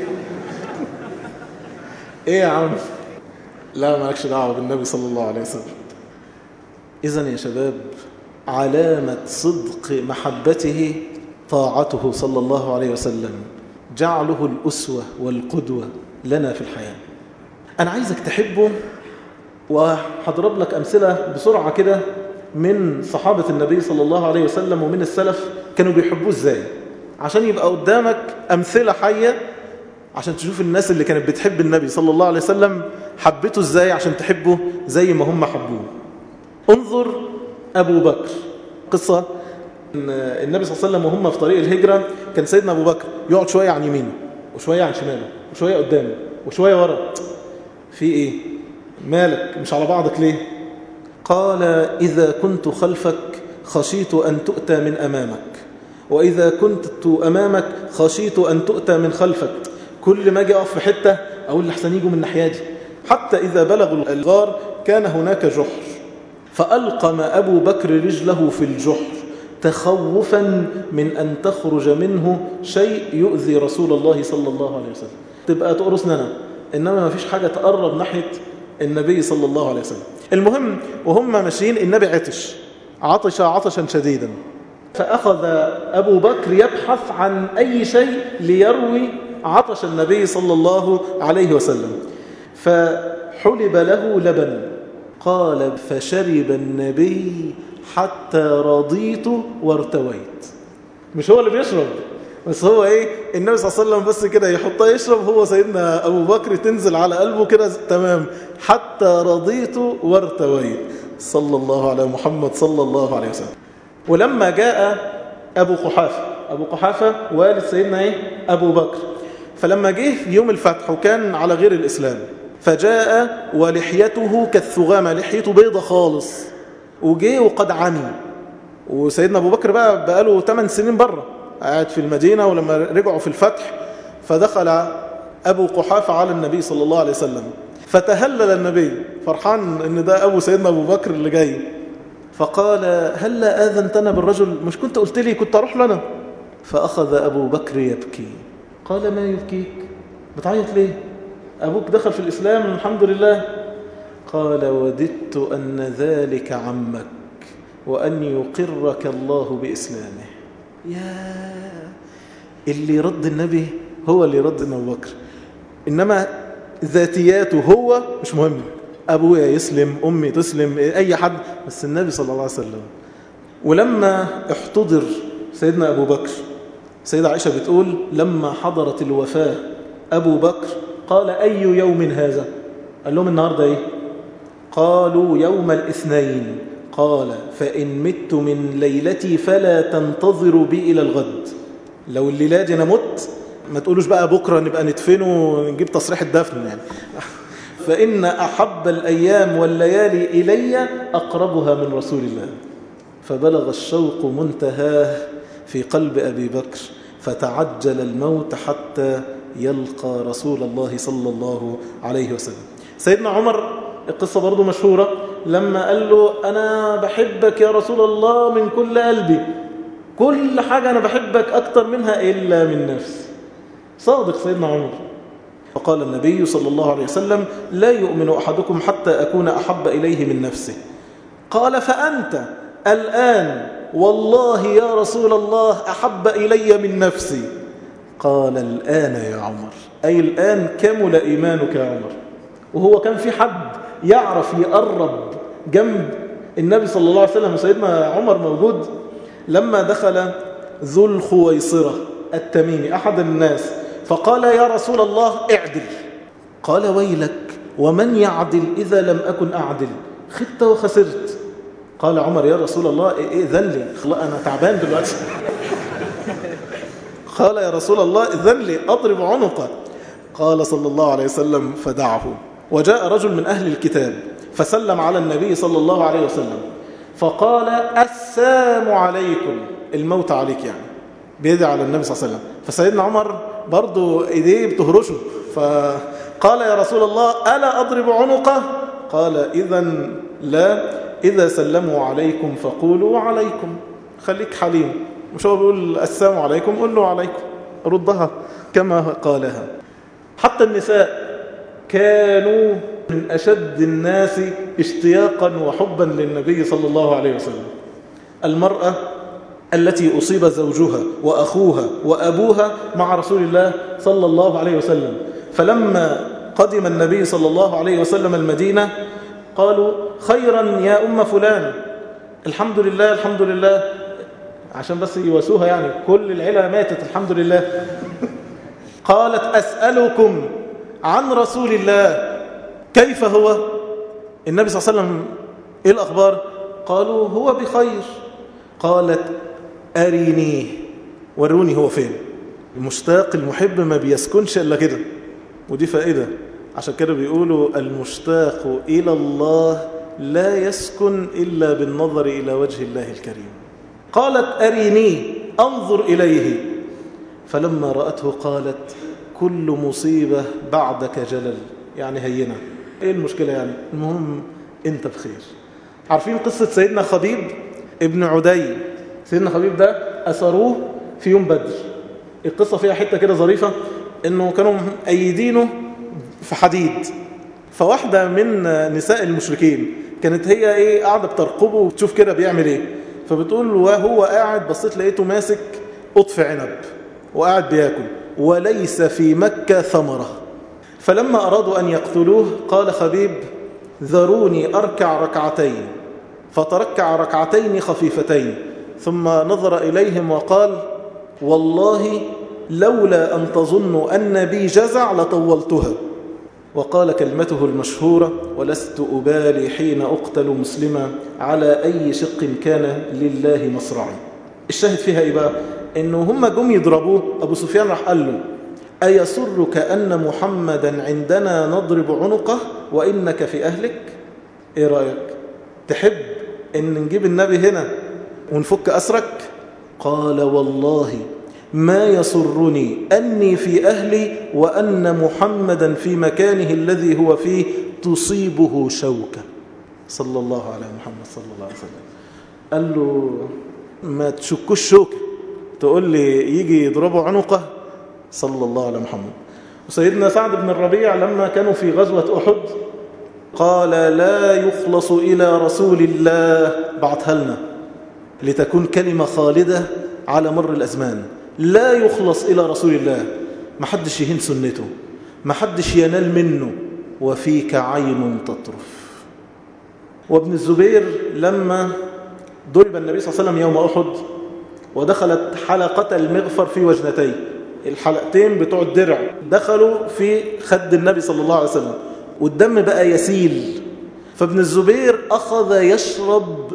S1: ايه يا عم؟ لا مالكش دعوة بالنبي صلى الله عليه وسلم. إذن يا شباب، علامة صدق محبته طاعته صلى الله عليه وسلم، جعله الأسوة والقدوة لنا في الحياة. أنا عايزك تحبه، وهضرب لك أمثلة بسرعة كده من صحابة النبي صلى الله عليه وسلم ومن السلف كانوا بيحبوه إزاي، عشان يبقى قدامك أمثلة حية، عشان تشوف الناس اللي كانت بتحب النبي صلى الله عليه وسلم حبته إزاي عشان تحبه زي ما هم حبوه. انظر أبو بكر. قصة النبي صلى الله عليه وسلم وهم في طريق الهجرة، كان سيدنا أبو بكر يقعد شوية عن يمينه وشوية عن شماله وشوية قدامه وشوية ورا. في إيه؟ مالك مش على بعضك ليه؟ قال: إذا كنت خلفك خشيت أن تؤتى من أمامك، وإذا كنت أمامك خشيت أن تؤتى من خلفك. كل ما أجي أقف في حتة أقول لحسن يجوا من ناحية دي. حتى إذا بلغوا الغار كان هناك جحر، فألقم أبو بكر رجله في الجحر تخوفا من أن تخرج منه شيء يؤذي رسول الله صلى الله عليه وسلم. تبقى تقرصنا أنا، إنما ما فيش حاجة تقرب ناحية النبي صلى الله عليه وسلم. المهم وهم ماشيين النبي عطش عطش عطشا شديدا، فأخذ أبو بكر يبحث عن أي شيء ليروي عطش النبي صلى الله عليه وسلم، فحلب له لبن. قال: فشرب النبي حتى رضيت وارتويت. مش هو اللي بيشرب، بس هو ايه، النبي صلى الله عليه وسلم بس كده يحطه يشرب، هو سيدنا أبو بكر تنزل على قلبه كده تمام. حتى رضيت وارتويت، صلى الله على محمد صلى الله عليه وسلم. ولما جاء أبو قحافة، أبو قحافة والد سيدنا ايه أبو بكر، فلما جه في يوم الفتح وكان على غير الإسلام، فجاء ولحيته كالثغامة، لحيته بيضة خالص، وجه وقد عمي. وسيدنا أبو بكر بقى بقاله ثمان سنين بره قاعد في المدينة، ولما رجعوا في الفتح فدخل أبو قحافة على النبي صلى الله عليه وسلم، فتهلل النبي فرحان ان ده أبو سيدنا أبو بكر اللي جاي، فقال: هلا آذنتنا بالرجل؟ مش كنت قلت لي كنت أروح لنا؟ فأخذ أبو بكر يبكي. قال: ما يبكيك؟ بتعيط ليه؟ أبوك دخل في الإسلام الحمد لله. قال: وددت أن ذلك عمك وأن يقرك الله بإسلامه. يا اللي رد النبي هو اللي رد أبو بكر، إنما ذاتياته هو مش مهم. أبويا يسلم، أمي تسلم، أي حد، بس النبي صلى الله عليه وسلم. ولما احتضر سيدنا أبو بكر، سيدة عائشة بتقول: لما حضرت الوفاة أبو بكر قال: أي يوم هذا؟ قال لهم: النهاردة إيه؟ قالوا: يوم الاثنين. قال: فإن مت من ليلتي فلا تنتظروا بي إلى الغد. لو الليلة دي أنا مت ما تقولوش بقى بكرة نبقى ندفنه ونجيب تصريح الدفن يعني. فإن أحب الأيام والليالي إلي أقربها من رسول الله. فبلغ الشوق منتهاه في قلب أبي بكر، فتعجل الموت حتى يلقى رسول الله صلى الله عليه وسلم. سيدنا عمر القصة برضو مشهورة، لما قال له أنا بحبك يا رسول الله من كل قلبي، كل حاجة أنا بحبك أكتر منها إلا من نفسي. صادق سيدنا عمر. فقال النبي صلى الله عليه وسلم لا يؤمن أحدكم حتى أكون أحب إليه من نفسه. قال فأنت الآن والله يا رسول الله أحب إلي من نفسي. قال الآن يا عمر، أي الآن كمل إيمانك يا عمر. وهو كان في حد يعرف يقرب جنب النبي صلى الله عليه وسلم وسيدنا عمر موجود؟ لما دخل ذو الخويصرة التميمي أحد الناس فقال يا رسول الله اعدل. قال ويلك ومن يعدل إذا لم أكن أعدل، خدت وخسرت. قال عمر يا رسول الله إذن لي، أنا تعبان دلوقتي. قال يا رسول الله إذن لي أضرب عنقه. قال صلى الله عليه وسلم فدعه. وجاء رجل من أهل الكتاب فسلم على النبي صلى الله عليه وسلم فقال السلام عليكم، الموت عليك يعني، بيدعي على النبي صلى الله عليه وسلم. فسيدنا عمر برضو إيديه بتهرشه، فقال يا رسول الله ألا أضرب عنقه؟ قال إذن لا، إذا سلموا عليكم فقولوا عليكم. خليك حليم، مش هو بيقول السلام عليكم قل له عليكم، ردها كما قالها. حتى النساء كانوا من أشد الناس اشتياقا وحبا للنبي صلى الله عليه وسلم. المرأة التي أصيب زوجها وأخوها وأبوها مع رسول الله صلى الله عليه وسلم، فلما قدم النبي صلى الله عليه وسلم المدينة قالوا خيرا يا أم فلان، الحمد لله الحمد لله، عشان بس يواسوها يعني، كل العيلة ماتت الحمد لله. قالت أسألكم عن رسول الله كيف هو؟ النبي صلى الله عليه وسلم إيه الأخبار؟ قالوا هو بخير. قالت أرينيه، وروني هو فين. المشتاق المحب ما بيسكنش إلا كده، ودي فائدة. عشان كده بيقولوا المشتاق إلى الله لا يسكن إلا بالنظر إلى وجه الله الكريم. قالت أرينيه أنظر إليه، فلما رأته قالت كل مصيبة بعدك جلل، يعني هينة، إيه المشكلة يعني، المهم أنت بخير. عارفين قصة سيدنا خبيب ابن عدي؟ سيدنا خبيب ده أسروه في يوم بدر. القصة فيها حتة كده ظريفة، إنه كانوا أيدينه في حديد، فواحدة من نساء المشركين كانت هي إيه قاعدة بترقبه وتشوف كده بيعمل إيه، فبتقول وهو قاعد بصيت لقيته ماسك قطف عنب وقاعد بياكل وليس في مكة ثمرة. فلما أرادوا أن يقتلوه قال خبيب ذروني أركع ركعتين، فتركع ركعتين خفيفتين، ثم نظر إليهم وقال والله لولا أن تظنوا أن بي جزع لطولتها. وقال كلمته المشهورة ولست أبالي حين أقتل مسلما على أي شق كان لله مصرعي. الشاهد فيها إيه بقى؟ إنه هم جم يضربوه، أبو سفيان راح قال له أيسرك أن محمدا عندنا نضرب عنقه وإنك في أهلك؟ إيه رأيك؟ تحب إن نجيب النبي هنا ونفك أسرك؟ قال والله ما يسرني أني في أهلي وأن محمدا في مكانه الذي هو فيه تصيبه شوكة. صلى الله على محمد صلى الله عليه وسلم. قال له ما تشكوش شوكة، تقول لي يجي يضربوا عنقه؟ صلى الله على محمد. وسيدنا سعد بن الربيع لما كانوا في غزوة أحد قال لا يخلص إلى رسول الله، بعتها لنا لتكون كلمة خالدة على مر الأزمان، لا يخلص إلى رسول الله، ما حدش يهين سنته، ما حدش ينال منه، وفيك عين تطرف. وابن الزبير لما ضرب النبي صلى الله عليه وسلم يوم أحد ودخلت حلقة المغفر في وجنتيه، الحلقتين بتوع الدرع دخلوا في خد النبي صلى الله عليه وسلم والدم بقى يسيل، فابن الزبير أخذ يشرب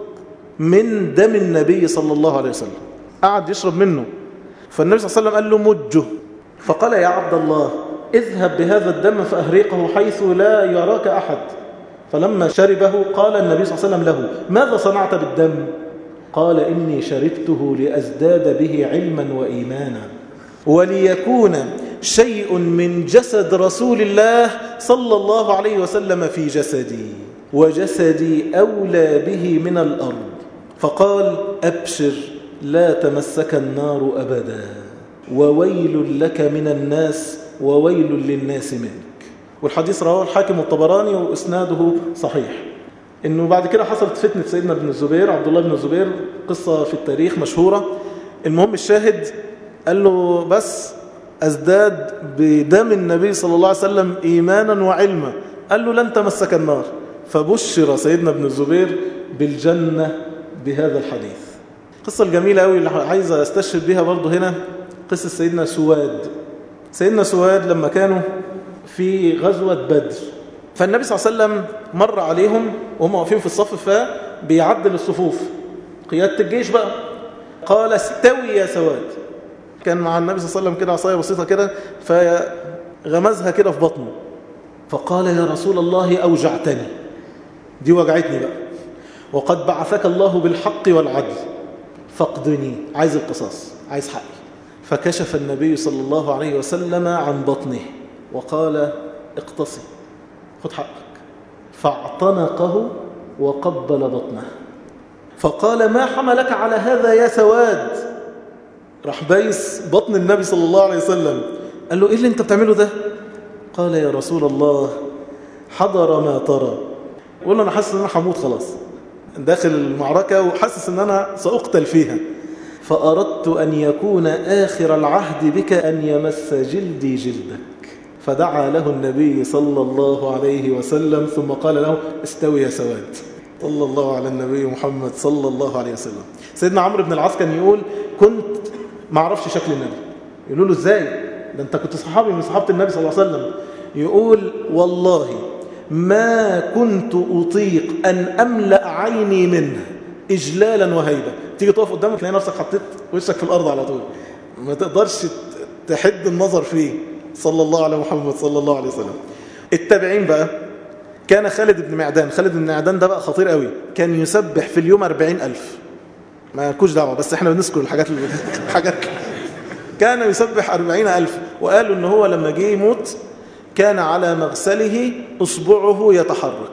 S1: من دم النبي صلى الله عليه وسلم، قعد يشرب منه. فالنبي صلى الله عليه وسلم قال له مجه، فقال يا عبد الله اذهب بهذا الدم فأهريقه حيث لا يراك أحد. فلما شربه قال النبي صلى الله عليه وسلم له: ماذا صنعت بالدم؟ قال: إني شربته لأزداد به علما وإيمانا وليكون شيء من جسد رسول الله صلى الله عليه وسلم في جسدي، وجسدي أولى به من الأرض. فقال: أبشر لا تمسك النار أبدا، وويل لك من الناس وويل للناس منك. والحديث رواه الحاكم والطبراني وإسناده صحيح. إنه بعد كده حصلت فتنة سيدنا ابن الزبير، عبد الله بن الزبير، قصة في التاريخ مشهورة. المهم الشاهد قال له: بس أزداد بدم النبي صلى الله عليه وسلم إيمانا وعلما. قال له: لن تمسك النار. فبشر سيدنا ابن الزبير بالجنة بهذا الحديث. القصة الجميلة قوي اللي عايزة استشهد بها برضو هنا قصة سيدنا سواد. سيدنا سواد لما كانوا في غزوة بدر، فالنبي صلى الله عليه وسلم مر عليهم وهم واقفين في الصف، فبيعدل الصفوف، قيادة الجيش بقى. قال: استوي يا سواد. كان مع النبي صلى الله عليه وسلم كده عصاية بسيطة كده، فغمزها كده في بطنه. فقال: يا رسول الله أوجعتني، دي وجعتني بقى، وقد بعثك الله بالحق والعدل فاقدني، عايز القصاص، عايز حقي. فكشف النبي صلى الله عليه وسلم عن بطنه وقال: اقتصي، خد حقك. فاعتنقه وقبل بطنه. فقال: ما حملك على هذا يا سواد؟ راح بايس بطن النبي صلى الله عليه وسلم. قال له: ايه اللي انت بتعمله ده؟ قال: يا رسول الله حضر ما ترى. قول له: انا حاسس ان انا هموت خلاص داخل المعركة، وحاسس ان انا سأقتل فيها، فأردت أن يكون آخر العهد بك أن يمس جلدي جلدك. فدعا له النبي صلى الله عليه وسلم ثم قال له: استوي يا سواد. صلى الله على النبي محمد صلى الله عليه وسلم. سيدنا عمرو بن العاص كان يقول: كنت ما اعرفش شكل النبي. يقولوا له: ازاي ده انت كنت صحابي من صحابة النبي صلى الله عليه وسلم. يقول: والله ما كنت أطيق أن أملأ عيني منه إجلالا وهيبة. تيجي تقف قدامك تلاقي نفسك حطيت وشك في الأرض على طول، ما تقدرش تحد النظر فيه صلى الله على محمد صلى الله عليه وسلم. التابعين بقى، كان خالد بن معدان. خالد بن معدان ده بقى خطير قوي، كان يسبح في اليوم أربعين ألف. ما كوش دعوة، بس احنا بنذكر الحاجات الحاجات كان يسبح أربعين ألف. وقالوا إن هو لما جه يموت كان على مغسله أصبعه يتحرك.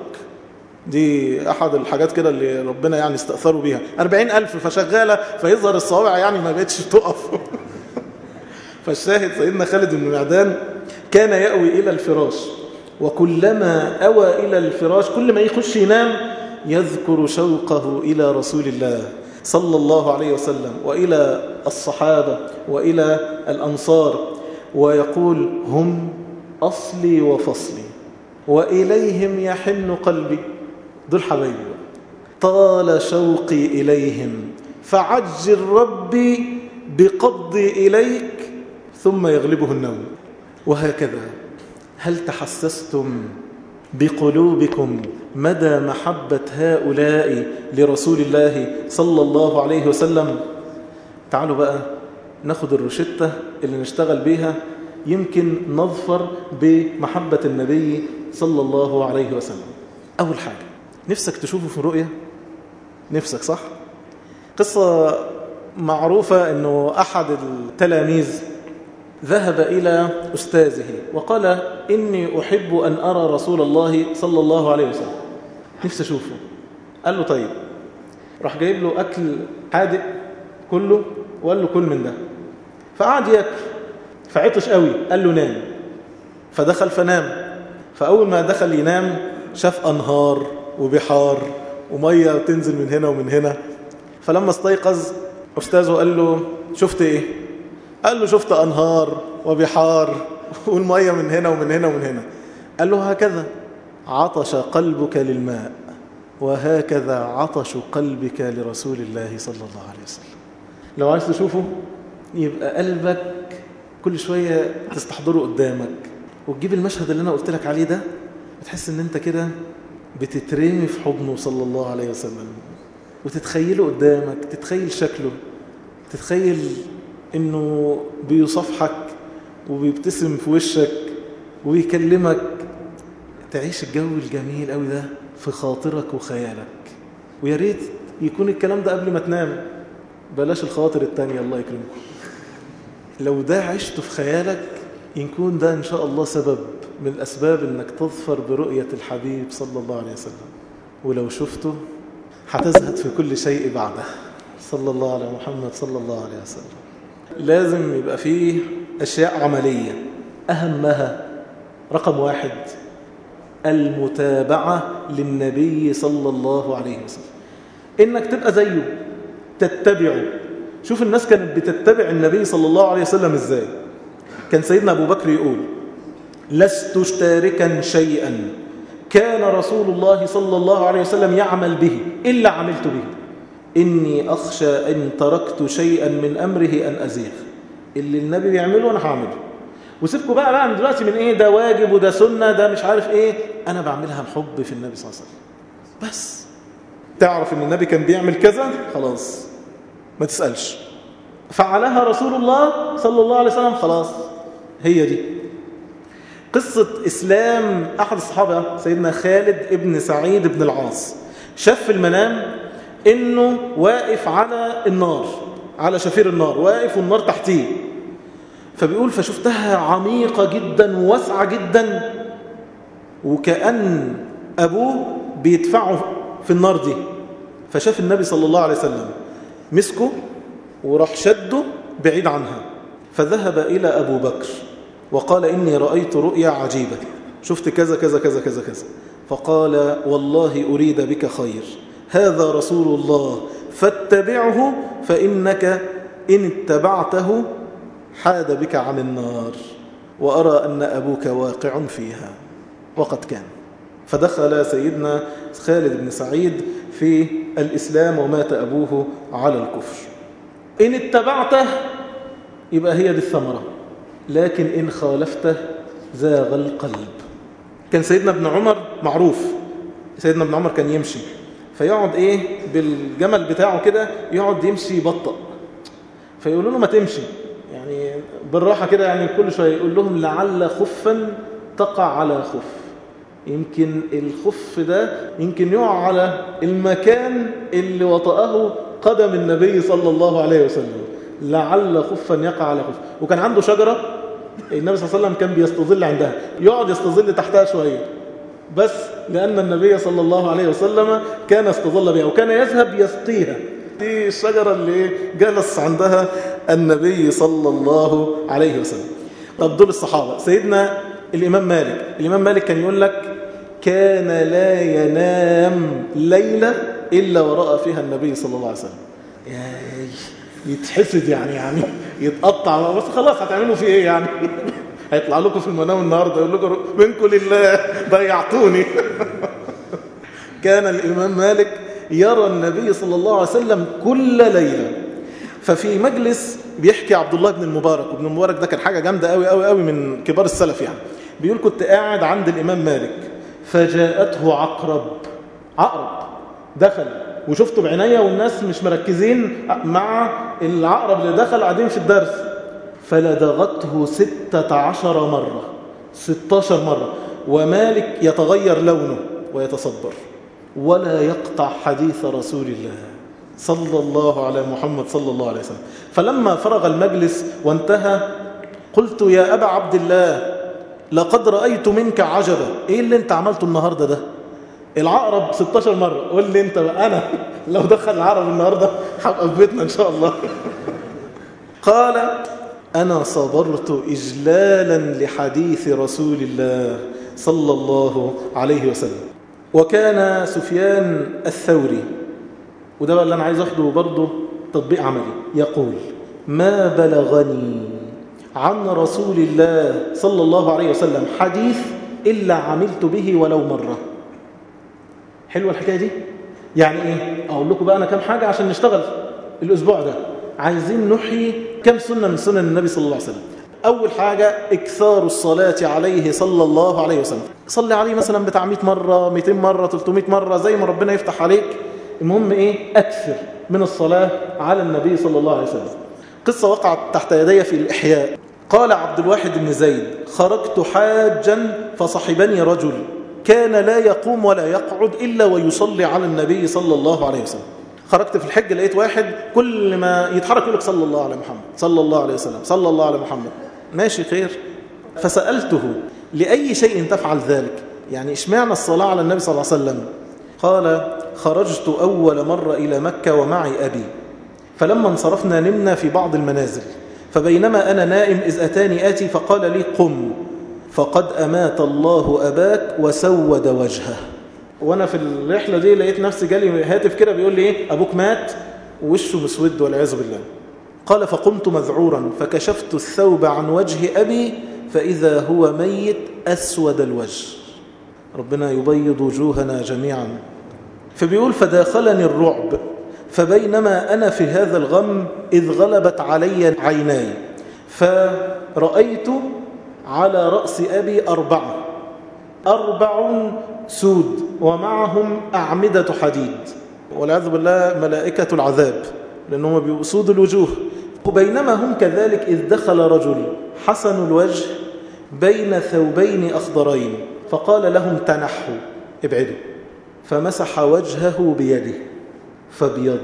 S1: دي أحد الحاجات كده اللي ربنا يعني استأثروا بيها. أربعين ألف فشغالة، فيظهر الصوابع يعني ما بقتش تقف. فالشاهد سيدنا خالد بن معدان كان يأوي إلى الفراش، وكلما أوى إلى الفراش كل ما يخش ينام يذكر شوقه إلى رسول الله صلى الله عليه وسلم وإلى الصحابة وإلى الأنصار، ويقول: هم أصلي وفصلي وإليهم يحن قلبي. دول حبايبي، طال شوقي إليهم فعجل ربي بقبضي إليك ثم يغلبه النوم. وهكذا هل تحسستم بقلوبكم مدى محبة هؤلاء لرسول الله صلى الله عليه وسلم؟ تعالوا بقى ناخد الروشتة اللي نشتغل بيها، يمكن نظفر بمحبة النبي صلى الله عليه وسلم. أول حاجة، نفسك تشوفه في رؤية؟ نفسك صح؟ قصة معروفة أنه أحد التلاميذ ذهب إلى أستاذه وقال: إني أحب أن أرى رسول الله صلى الله عليه وسلم، نفسي أشوفه. قال له: طيب. راح جايب له أكل حادق كله وقال له: كل من ده. فقعد يأكل، فعطش قوي، قال له: نام. فدخل فنام. فأول ما دخل ينام شاف أنهار وبحار ومية تنزل من هنا ومن هنا. فلما استيقظ أستاذه قال له: شفت إيه؟ قال له: شفت أنهار وبحار والمية من هنا ومن هنا ومن هنا. قال له: هكذا عطش قلبك للماء، وهكذا عطش قلبك لرسول الله صلى الله عليه وسلم. لو عايز تشوفه يبقى قلبك كل شوية تستحضره قدامك، وتجيب المشهد اللي أنا قلت لك عليه ده، بتحس ان انت كده بتترمي في حضنه صلى الله عليه وسلم، وتتخيله قدامك، تتخيل شكله، تتخيل انه بيصافحك وبيبتسم في وشك ويكلمك تعيش الجو الجميل قوي ده في خاطرك وخيالك. ويا ريت يكون الكلام ده قبل ما تنام، بلاش الخواطر التانية الله يكرمكم. لو ده عشته في خيالك يكون ده إن شاء الله سبب من الأسباب إنك تظفر برؤية الحبيب صلى الله عليه وسلم. ولو شفته هتزهد في كل شيء بعده صلى الله على محمد صلى الله عليه وسلم. لازم يبقى فيه أشياء عملية، أهمها رقم واحد المتابعة للنبي صلى الله عليه وسلم، إنك تبقى زيه تتبعه. شوف الناس كانت بتتبع النبي صلى الله عليه وسلم إزاي. كان سيدنا أبو بكر يقول لست تاركا شيئا كان رسول الله صلى الله عليه وسلم يعمل به إلا عملت به، إني أخشى إن تركت شيئا من أمره أن أزيغ. اللي النبي بيعمله أنا هعمله، وسيبكوا بقى بقى من دلوقتي من إيه ده واجب وده سنة ده مش عارف إيه، أنا بعملها بحب في النبي صلى الله عليه وسلم. بس تعرف إن النبي كان بيعمل كذا خلاص ما تسألش، فعلها رسول الله صلى الله عليه وسلم خلاص هي دي. قصة إسلام أحد الصحابة سيدنا خالد ابن سعيد بن العاص، شاف في المنام إنه واقف على النار، على شفير النار واقف والنار تحتيه، فبيقول فشفتها عميقة جدا وواسعة جدا وكأن أبوه بيدفعه في النار دي. فشاف النبي صلى الله عليه وسلم مسكه وراح شده بعيد عنها، فذهب إلى أبو بكر وقال إني رأيت رؤيا عجيبة، شفت كذا كذا كذا كذا كذا. فقال والله أريد بك خير، هذا رسول الله فاتبعه فإنك إن اتبعته حاد بك عن النار وأرى أن أبوك واقع فيها. وقد كان. فدخل سيدنا خالد بن سعيد في الإسلام ومات أبوه على الكفر. إن اتبعته يبقى هي دي الثمرة، لكن إن خالفته زاغ القلب. كان سيدنا ابن عمر معروف، سيدنا ابن عمر كان يمشي فيقعد إيه بالجمل بتاعه كده يقعد يمشي يبطأ، فيقولوا له ما تمشي يعني بالراحة كده، يعني كل شوية يقول لهم لعل خفا تقع على خف، يمكن الخف ده يمكن يقع على المكان اللي وطأه قدم النبي صلى الله عليه وسلم، لعل خفا يقع على خف. وكان عنده شجرة النبي صلى الله عليه وسلم كان بيستظل عندها، يقعد يستظل تحتها شوية بس لأن النبي صلى الله عليه وسلم كان استظل بها وكان يذهب يسقيها. دي الشجرة اللي جلس عندها النبي صلى الله عليه وسلم. طب دول الصحابة. سيدنا الإمام مالك، الإمام مالك كان يقول لك كان لا ينام ليلة إلا ورأى فيها النبي صلى الله عليه وسلم. يتحسد يعني يعني يتقطع، بس خلاص هتعملوا فيه ايه يعني هيطلع لكم في المنام النهارده يقول لكم منكم لله ضيعتوني كان الإمام مالك يرى النبي صلى الله عليه وسلم كل ليلة. ففي مجلس بيحكي عبد الله بن المبارك، وابن المبارك ده كان حاجة جامدة قوي قوي قوي من كبار السلف يعني، بيقول كنت قاعد عند الإمام مالك فجاءته عقرب، عقرب دخل وشفته بعينيا والناس مش مركزين مع العقرب اللي دخل قاعدين في الدرس، فلدغته ستة عشر مرة، ستاشر مرة، ومالك يتغير لونه ويتصبر ولا يقطع حديث رسول الله صلى الله على محمد صلى الله عليه وسلم. فلما فرغ المجلس وانتهى قلت يا أبا عبد الله لقد رأيت منك عجبا، ايه اللي انت عملته النهاردة ده؟ العقرب ستاشر مرة، قول لي انت بقى انا لو دخل العقرب النهاردة هبقى في بيتنا ان شاء الله. قال انا صبرت اجلالا لحديث رسول الله صلى الله عليه وسلم. وكان سفيان الثوري، وده بقى اللي انا عايز اخده برضه تطبيق عملي، يقول ما بلغني عن رسول الله صلى الله عليه وسلم حديث إلا عملت به ولو مرة. حلوة الحكاية دي؟ يعني إيه؟ أقول لكم بقى أنا كم حاجة عشان نشتغل الأسبوع ده. عايزين نحيي كم سنة من سنن النبي صلى الله عليه وسلم. أول حاجة إكثار الصلاة عليه صلى الله عليه وسلم. صلي عليه مثلا بتاع مئة مرة، مئتين مرة، ثلاثمئة مرة، زي ما ربنا يفتح عليك. المهم إيه؟ أكثر من الصلاة على النبي صلى الله عليه وسلم. قصة وقعت تحت يدي في الإحياء. قال عبد الواحد بن زيد: خرجت حاجا فصحبني رجل كان لا يقوم ولا يقعد إلا ويصلي على النبي صلى الله عليه وسلم. خرجت في الحج لقيت واحد كل ما يتحرك يقول لك صلى الله على محمد، صلى الله عليه وسلم، صلى الله على محمد. ماشي خير. فسألته: لأي شيء تفعل ذلك؟ يعني اشمعنى الصلاة على النبي صلى الله عليه وسلم؟ قال: خرجت أول مرة إلى مكة ومعي أبي، فلما انصرفنا نمنا في بعض المنازل، فبينما أنا نائم إذ أتاني آتي فقال لي: قم فقد أمات الله أباك وسود وجهه. وأنا في الرحلة دي لقيت نفسي جالي هاتف كده بيقول لي: إيه أبوك مات ووشه مسود والعياذ بالله. قال: فقمت مذعورا فكشفت الثوب عن وجه أبي فإذا هو ميت أسود الوجه. ربنا يبيض وجوهنا جميعا. فبيقول: فداخلني الرعب، فبينما أنا في هذا الغم إذ غلبت علي عيناي، فرأيت على رأس أبي أربعة أربع سود ومعهم أعمدة حديد، والعياذ بالله ملائكة العذاب، لأنهم بيبقوا سود الوجوه. وبينما هم كذلك إذ دخل رجل حسن الوجه بين ثوبين أخضرين فقال لهم: تنحوا، ابعدوا. فمسح وجهه بيده فابيض،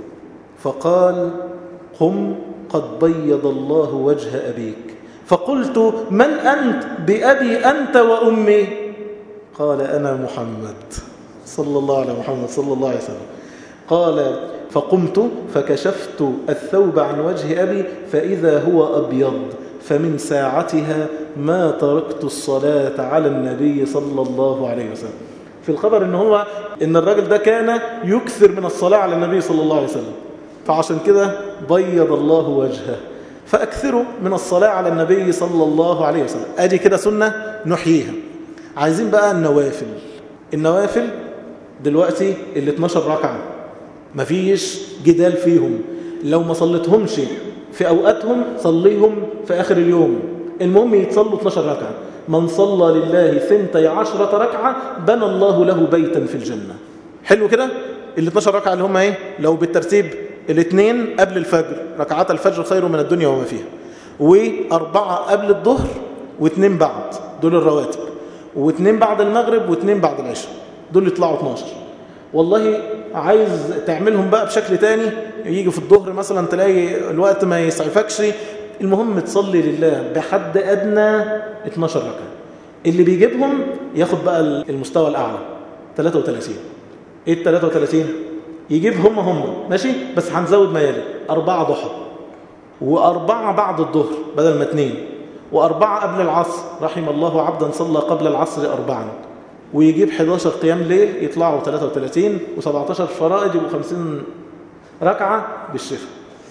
S1: فقال: قم قد بيض الله وجه أبيك. فقلت: من أنت؟ بأبي أنت وأمي. قال: أنا محمد صلى الله على محمد صلى الله عليه وسلم. قال: فقمت فكشفت الثوب عن وجه أبي فإذا هو أبيض، فمن ساعتها ما تركت الصلاة على النبي صلى الله عليه وسلم. في الخبر إن هو إن الرجل ده كان يكثر من الصلاة على النبي صلى الله عليه وسلم، فعشان كده بيض الله وجهه. فأكثروا من الصلاة على النبي صلى الله عليه وسلم. أدي كده سنة نحييها. عايزين بقى النوافل. النوافل دلوقتي اللي اتناشر ركعة مفيش جدال فيهم، لو ما صليتهمش في أوقاتهم صليهم في آخر اليوم، المهم يتصلوا اتناشر ركعة. من صلى لله ثنتي عشرة ركعة بنى الله له بيتا في الجنة. حلو كده؟ ال اتناشر ركعة اللي هم ايه؟ لو بالترتيب: الاثنين قبل الفجر، ركعات الفجر خير من الدنيا وما فيها، وأربعة قبل الظهر واثنين بعد، دول الرواتب، واثنين بعد المغرب واثنين بعد العشاء، دول يطلعوا اتناشر. والله عايز تعملهم بقى بشكل تاني، يجي في الظهر مثلا تلاقي الوقت ما يسعفكش، المهم تصلي لله بحد أدنى اتناشر ركعة. اللي بيجيبهم ياخد بقى المستوى الأعلى ثلاثة وثلاثين. ايه ال ثلاثة وثلاثين؟ يجيب هم هم ماشي، بس هنزود ما يلي: أربعة ضحى، وأربعة بعد الظهر بدل ما اثنين، وأربعة قبل العصر، رحم الله عبدا صلى قبل العصر أربعا، ويجيب حداشر قيام ليل يطلعوا ثلاثة وثلاثين، وسبعتاشر فرائض يبقوا خمسين ركعة بالشفاء.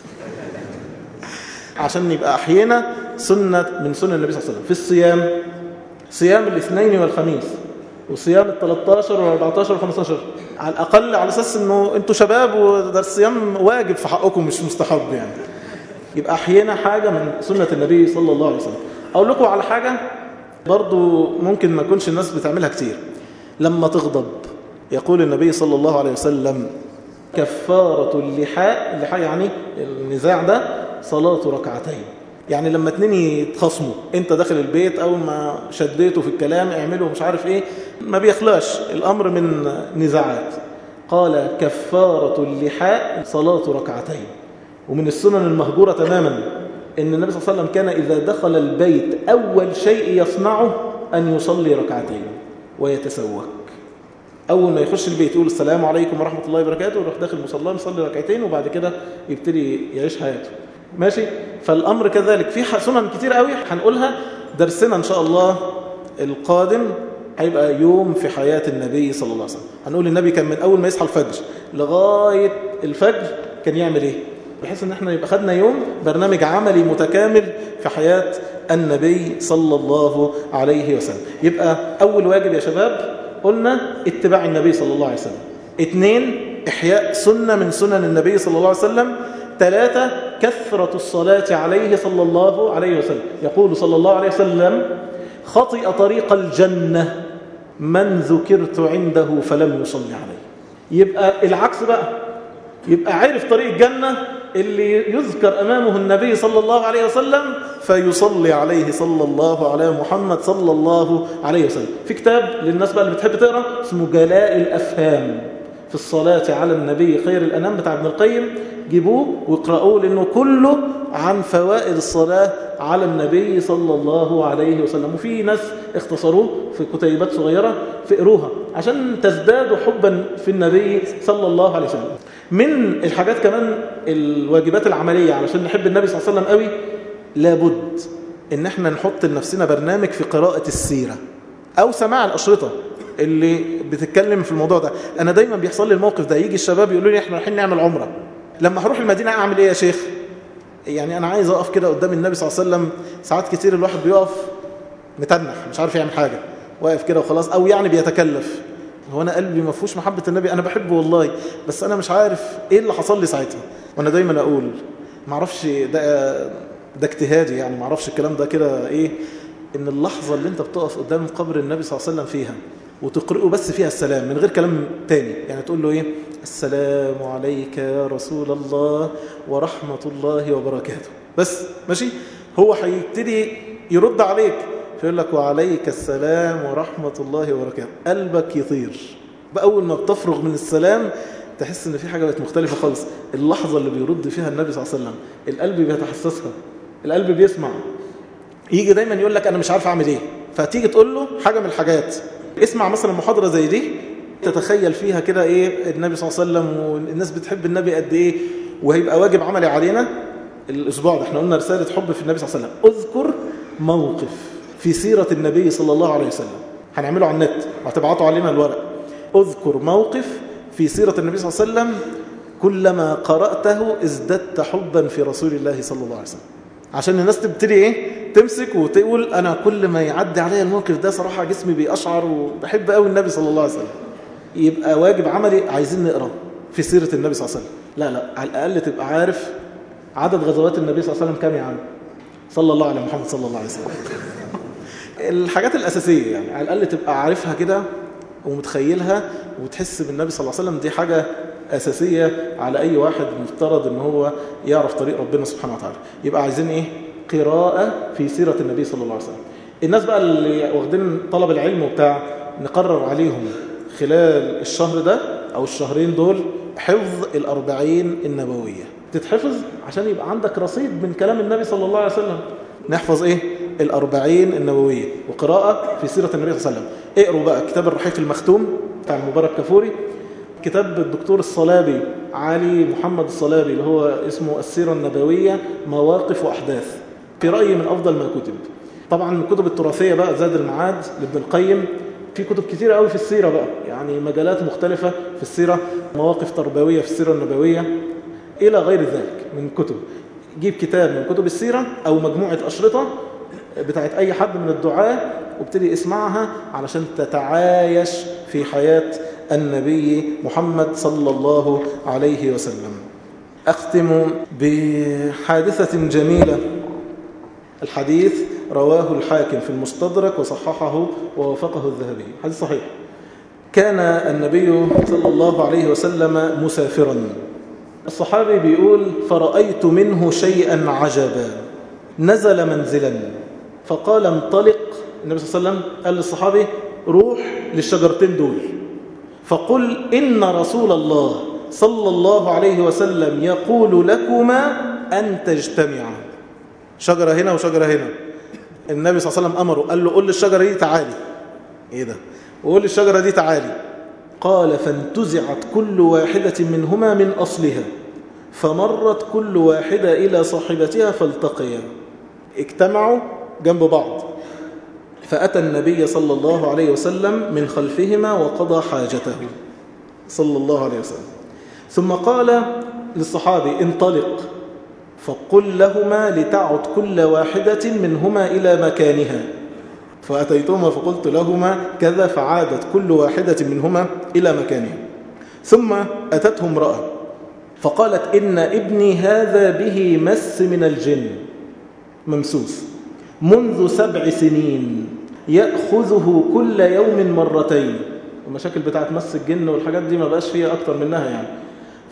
S1: عشان يبقى أحيانا سنة من سنة النبي صلى الله عليه وسلم. في الصيام: صيام الاثنين والخميس، وصيام الثلاثة والأربعتاشر والخمستاشر، على الأقل على أساس أنه أنتوا شباب وده الصيام واجب في حقكم مش مستحب يعني. يبقى أحيانا حاجة من سنة النبي صلى الله عليه وسلم. أقول لكم على حاجة برضو ممكن ما يكونش الناس بتعملها كتير. لما تغضب يقول النبي صلى الله عليه وسلم: كفارة اللحاء، اللحاء يعني النزاع ده، صلاة ركعتين. يعني لما اتنين يتخصموا، انت داخل البيت او ما شديته في الكلام اعمله مش عارف ايه، ما بيخلاش الامر من نزاعات. قال: كفارة اللحاء صلاة ركعتين. ومن السنن المهجورة تماما ان النبي صلى الله عليه وسلم كان اذا دخل البيت اول شيء يصنعه ان يصلي ركعتين ويتسوك. اول ما يخش البيت يقول: السلام عليكم ورحمة الله وبركاته، ويروح داخل مصلاه يصلي ركعتين، وبعد كده يبتدي يعيش حياته. ماشي؟ فالأمر كذلك. في سنن كتير قوي هنقولها. درسنا إن شاء الله القادم هيبقى يوم في حياة النبي صلى الله عليه وسلم. هنقول النبي كان من أول ما يصحى الفجر لغاية الفجر كان يعمل إيه، بحيث إن احنا يبقى خدنا يوم برنامج عملي متكامل في حياة النبي صلى الله عليه وسلم. يبقى أول واجب يا شباب قلنا اتباع النبي صلى الله عليه وسلم. اثنين: إحياء سنة من سنن النبي صلى الله عليه وسلم. ثلاثة: كثرة الصلاة عليه صلى الله عليه وسلم. يقول صلى الله عليه وسلم: خطئ طريق الجنة من ذكرت عنده فلم يصلي عليه. يبقى العكس بقى، يبقى عرف طريق الجنة اللي يذكر أمامه النبي صلى الله عليه وسلم فيصلي عليه صلى الله على محمد صلى الله عليه وسلم. في كتاب للناس بقى اللي بتحب تقرأ اسمه جلاء الأفهام في الصلاة على النبي خير الأنام بتاع ابن القيم، جيبوه واقرأوه لأنه كله عن فوائد الصلاة على النبي صلى الله عليه وسلم. وفي ناس اختصروه في كتيبات صغيرة فاقروها عشان تزدادوا حبا في النبي صلى الله عليه وسلم. من الحاجات كمان الواجبات العملية علشان نحب النبي صلى الله عليه وسلم قوي، لابد ان احنا نحط لنفسنا برنامج في قراءة السيرة او سماع الأشرطة اللي بتتكلم في الموضوع ده. انا دايما بيحصل لي الموقف ده، يجي الشباب يقولوا لي احنا رايحين نعمل عمرة، لما هروح المدينة اعمل ايه يا شيخ؟ يعني انا عايز اقف كده قدام النبي صلى الله عليه وسلم. ساعات كتير الواحد بيقف متنح مش عارف يعمل حاجة، واقف كده وخلاص، او يعني بيتكلف. هو انا قلبي ما فيهوش محبة النبي، انا بحبه والله، بس انا مش عارف ايه اللي حصل لي ساعتها. وانا دايما اقول ما اعرفش ده ده اجتهادي، يعني ما اعرفش الكلام ده كده ايه، ان اللحظة اللي انت بتقف قدام قبر النبي صلى الله عليه وسلم فيها وتقرئه بس فيها السلام من غير كلام تاني، يعني تقول له ايه؟ السلام عليك يا رسول الله ورحمة الله وبركاته، بس ماشي. هو هيبتدي يرد عليك فيقول لك وعليك السلام ورحمة الله وبركاته، قلبك يطير بأول ما بتفرغ من السلام تحس ان في حاجة بقت مختلفة خالص. اللحظة اللي بيرد فيها النبي صلى الله عليه وسلم القلب بيتحسسها، القلب بيسمع. يجي دايما يقول لك انا مش عارف اعمل ايه، فتيجي تقول له حاجة من الحاجات، اسمع مثلا محاضرة زي دي تتخيل فيها كده ايه النبي صلى الله عليه وسلم والناس بتحب النبي قد ايه، وهيبقى واجب عملي علينا الاسبوع ده. احنا قلنا رسالة حب في النبي صلى الله عليه وسلم. اذكر موقف في سيرة النبي صلى الله عليه وسلم، هنعمله على النت وهتبعتوا علينا الورق. اذكر موقف في سيرة النبي صلى الله عليه وسلم كلما قرأته ازددت حبا في رسول الله صلى الله عليه وسلم، عشان الناس تبتدي ايه تمسك وتقول انا كل ما يعدي عليا الموقف ده صراحة جسمي بيقشعر وبحب قوي النبي صلى الله عليه وسلم. يبقى واجب عملي عايزين نقرأ في سيرة النبي صلى الله عليه وسلم. لا لا على الأقل تبقى عارف عدد غزوات النبي صلى الله عليه وسلم كام يا عم؟ صلى الله على محمد صلى الله عليه وسلم. الحاجات الأساسية يعني على الأقل تبقى عارفها كده ومتخيلها وتحس بالنبي صلى الله عليه وسلم. دي حاجة أساسية على أي واحد مفترض إن هو يعرف طريق ربنا سبحانه وتعالى. يبقى عايزين إيه؟ قراءة في سيرة النبي صلى الله عليه وسلم. الناس بقى اللي واخدين طلب العلم وبتاع نقرر عليهم خلال الشهر ده أو الشهرين دول حفظ الأربعين النبوية. تتحفظ عشان يبقى عندك رصيد من كلام النبي صلى الله عليه وسلم. نحفظ إيه؟ الأربعين النبوية وقراءة في سيرة النبي صلى الله عليه وسلم. اقروا بقى كتاب الرحيق المختوم بتاع المبارك كفوري، كتاب الدكتور الصلابي علي محمد الصلابي اللي هو اسمه السيرة النبوية مواقف وأحداث، في رأيي من أفضل ما كتب. طبعا الكتب التراثية بقى زاد المعاد لابن القيم، في كتب كتيرة قوي في السيرة بقى، يعني مجالات مختلفة في السيرة، مواقف تربوية في السيرة النبوية إلى غير ذلك من كتب. جيب كتاب من كتب السيرة أو مجموعة أشرطة بتاعت أي حد من الدعاة وابتدي اسمعها علشان تتعايش في حياة النبي محمد صلى الله عليه وسلم. أختم بحادثة جميلة. الحديث رواه الحاكم في المستدرك وصححه ووافقه الذهبي، حديث صحيح. كان النبي صلى الله عليه وسلم مسافرا. الصحابي بيقول فرأيت منه شيئا عجبا، نزل منزلا فقال انطلق. النبي صلى الله عليه وسلم قال للصحابي روح للشجرتين دول فقل إن رسول الله صلى الله عليه وسلم يقول لكما أن تجتمعا. شجرة هنا وشجرة هنا. النبي صلى الله عليه وسلم أمره قال له قل للشجرة دي تعالي. إيه ده؟ وقل للشجرة دي تعالي. قال فانتزعت كل واحدة منهما من أصلها فمرت كل واحدة إلى صاحبتها فالتقيا، اجتمعوا جنب بعض. فأتى النبي صلى الله عليه وسلم من خلفهما وقضى حاجته صلى الله عليه وسلم، ثم قال للصحابي انطلق فقل لهما لتعد كل واحدة منهما إلى مكانها. فأتيتهما فقلت لهما كذا فعادت كل واحدة منهما إلى مكانها. ثم أتته امرأة فقالت إن ابني هذا به مس من الجن، ممسوس منذ سبع سنين يأخذه كل يوم مرتين. المشاكل بتاعت مس الجن والحاجات دي ما بقاش فيها أكتر منها يعني.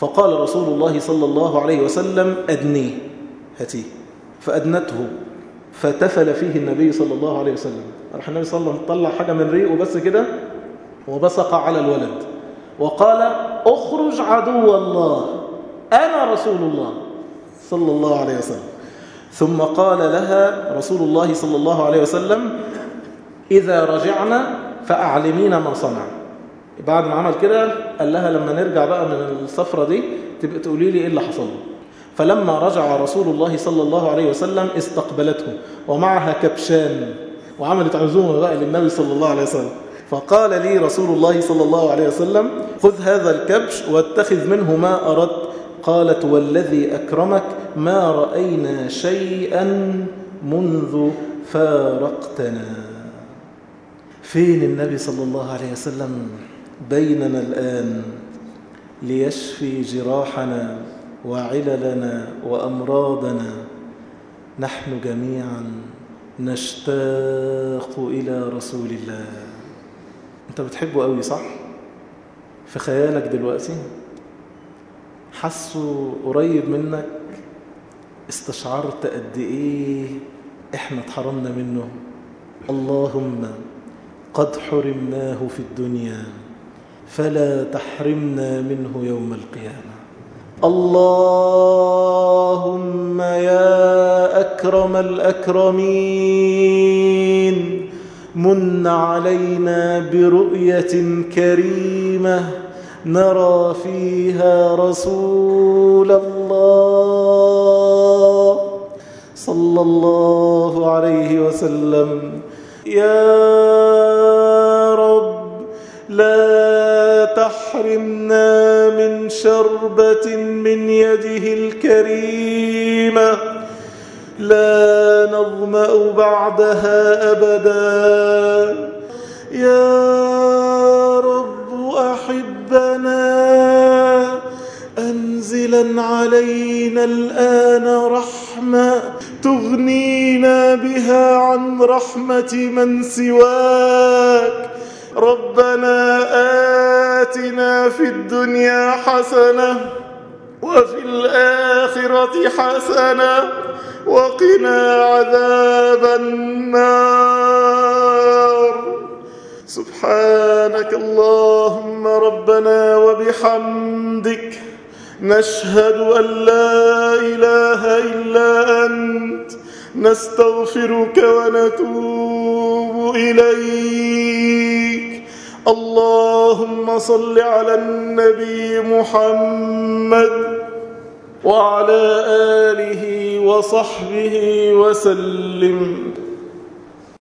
S1: فقال رسول الله صلى الله عليه وسلم أدنيه، هاتيه. فأدنته فتفل فيه النبي صلى الله عليه وسلم. راح النبي صلى الله عليه وسلم طلع حاجة من ريقه بس كده وبصق على الولد وقال اخرج عدو الله أنا رسول الله صلى الله عليه وسلم. ثم قال لها رسول الله صلى الله عليه وسلم إذا رجعنا فأعلمينا ما صنع. بعد ما عمل كده قال لها لما نرجع بقى من السفرة دي تبقى تقولي لي إيه اللي حصل. فلما رجع رسول الله صلى الله عليه وسلم استقبلته ومعها كبشان، وعملت عزومة بقى للنبي صلى الله عليه وسلم. فقال لي رسول الله صلى الله عليه وسلم خذ هذا الكبش واتخذ منه ما أردت. قالت والذي أكرمك ما رأينا شيئا منذ فارقتنا. فين النبي صلى الله عليه وسلم؟ بيننا الآن ليشفي جراحنا وعللنا وأمراضنا. نحن جميعا نشتاق إلى رسول الله. أنت بتحبه قوي صح؟ في خيالك دلوقتي حسه قريب منك، استشعرت قد إيه إحنا اتحرمنا منه. اللهم قد حرمناه في الدنيا فلا تحرمنا منه يوم القيامة. اللهم يا أكرم الأكرمين من علينا برؤية كريمة نرى فيها رسول الله صلى الله عليه وسلم. يا رب لا تحرمنا من شربة من يده الكريمة لا نظمأ بعدها أبدا. يا رب أحبنا أنزلا علينا الآن رحمة تغنينا بها عن رحمة من سواك. ربنا آتنا في الدنيا حسنة وفي الآخرة حسنة وقنا عذاب النار. سبحانك اللهم ربنا وبحمدك نشهد أن لا إله إلا أنت نستغفرك ونتوب إليك. اللهم صل على النبي محمد وعلى آله وصحبه وسلم.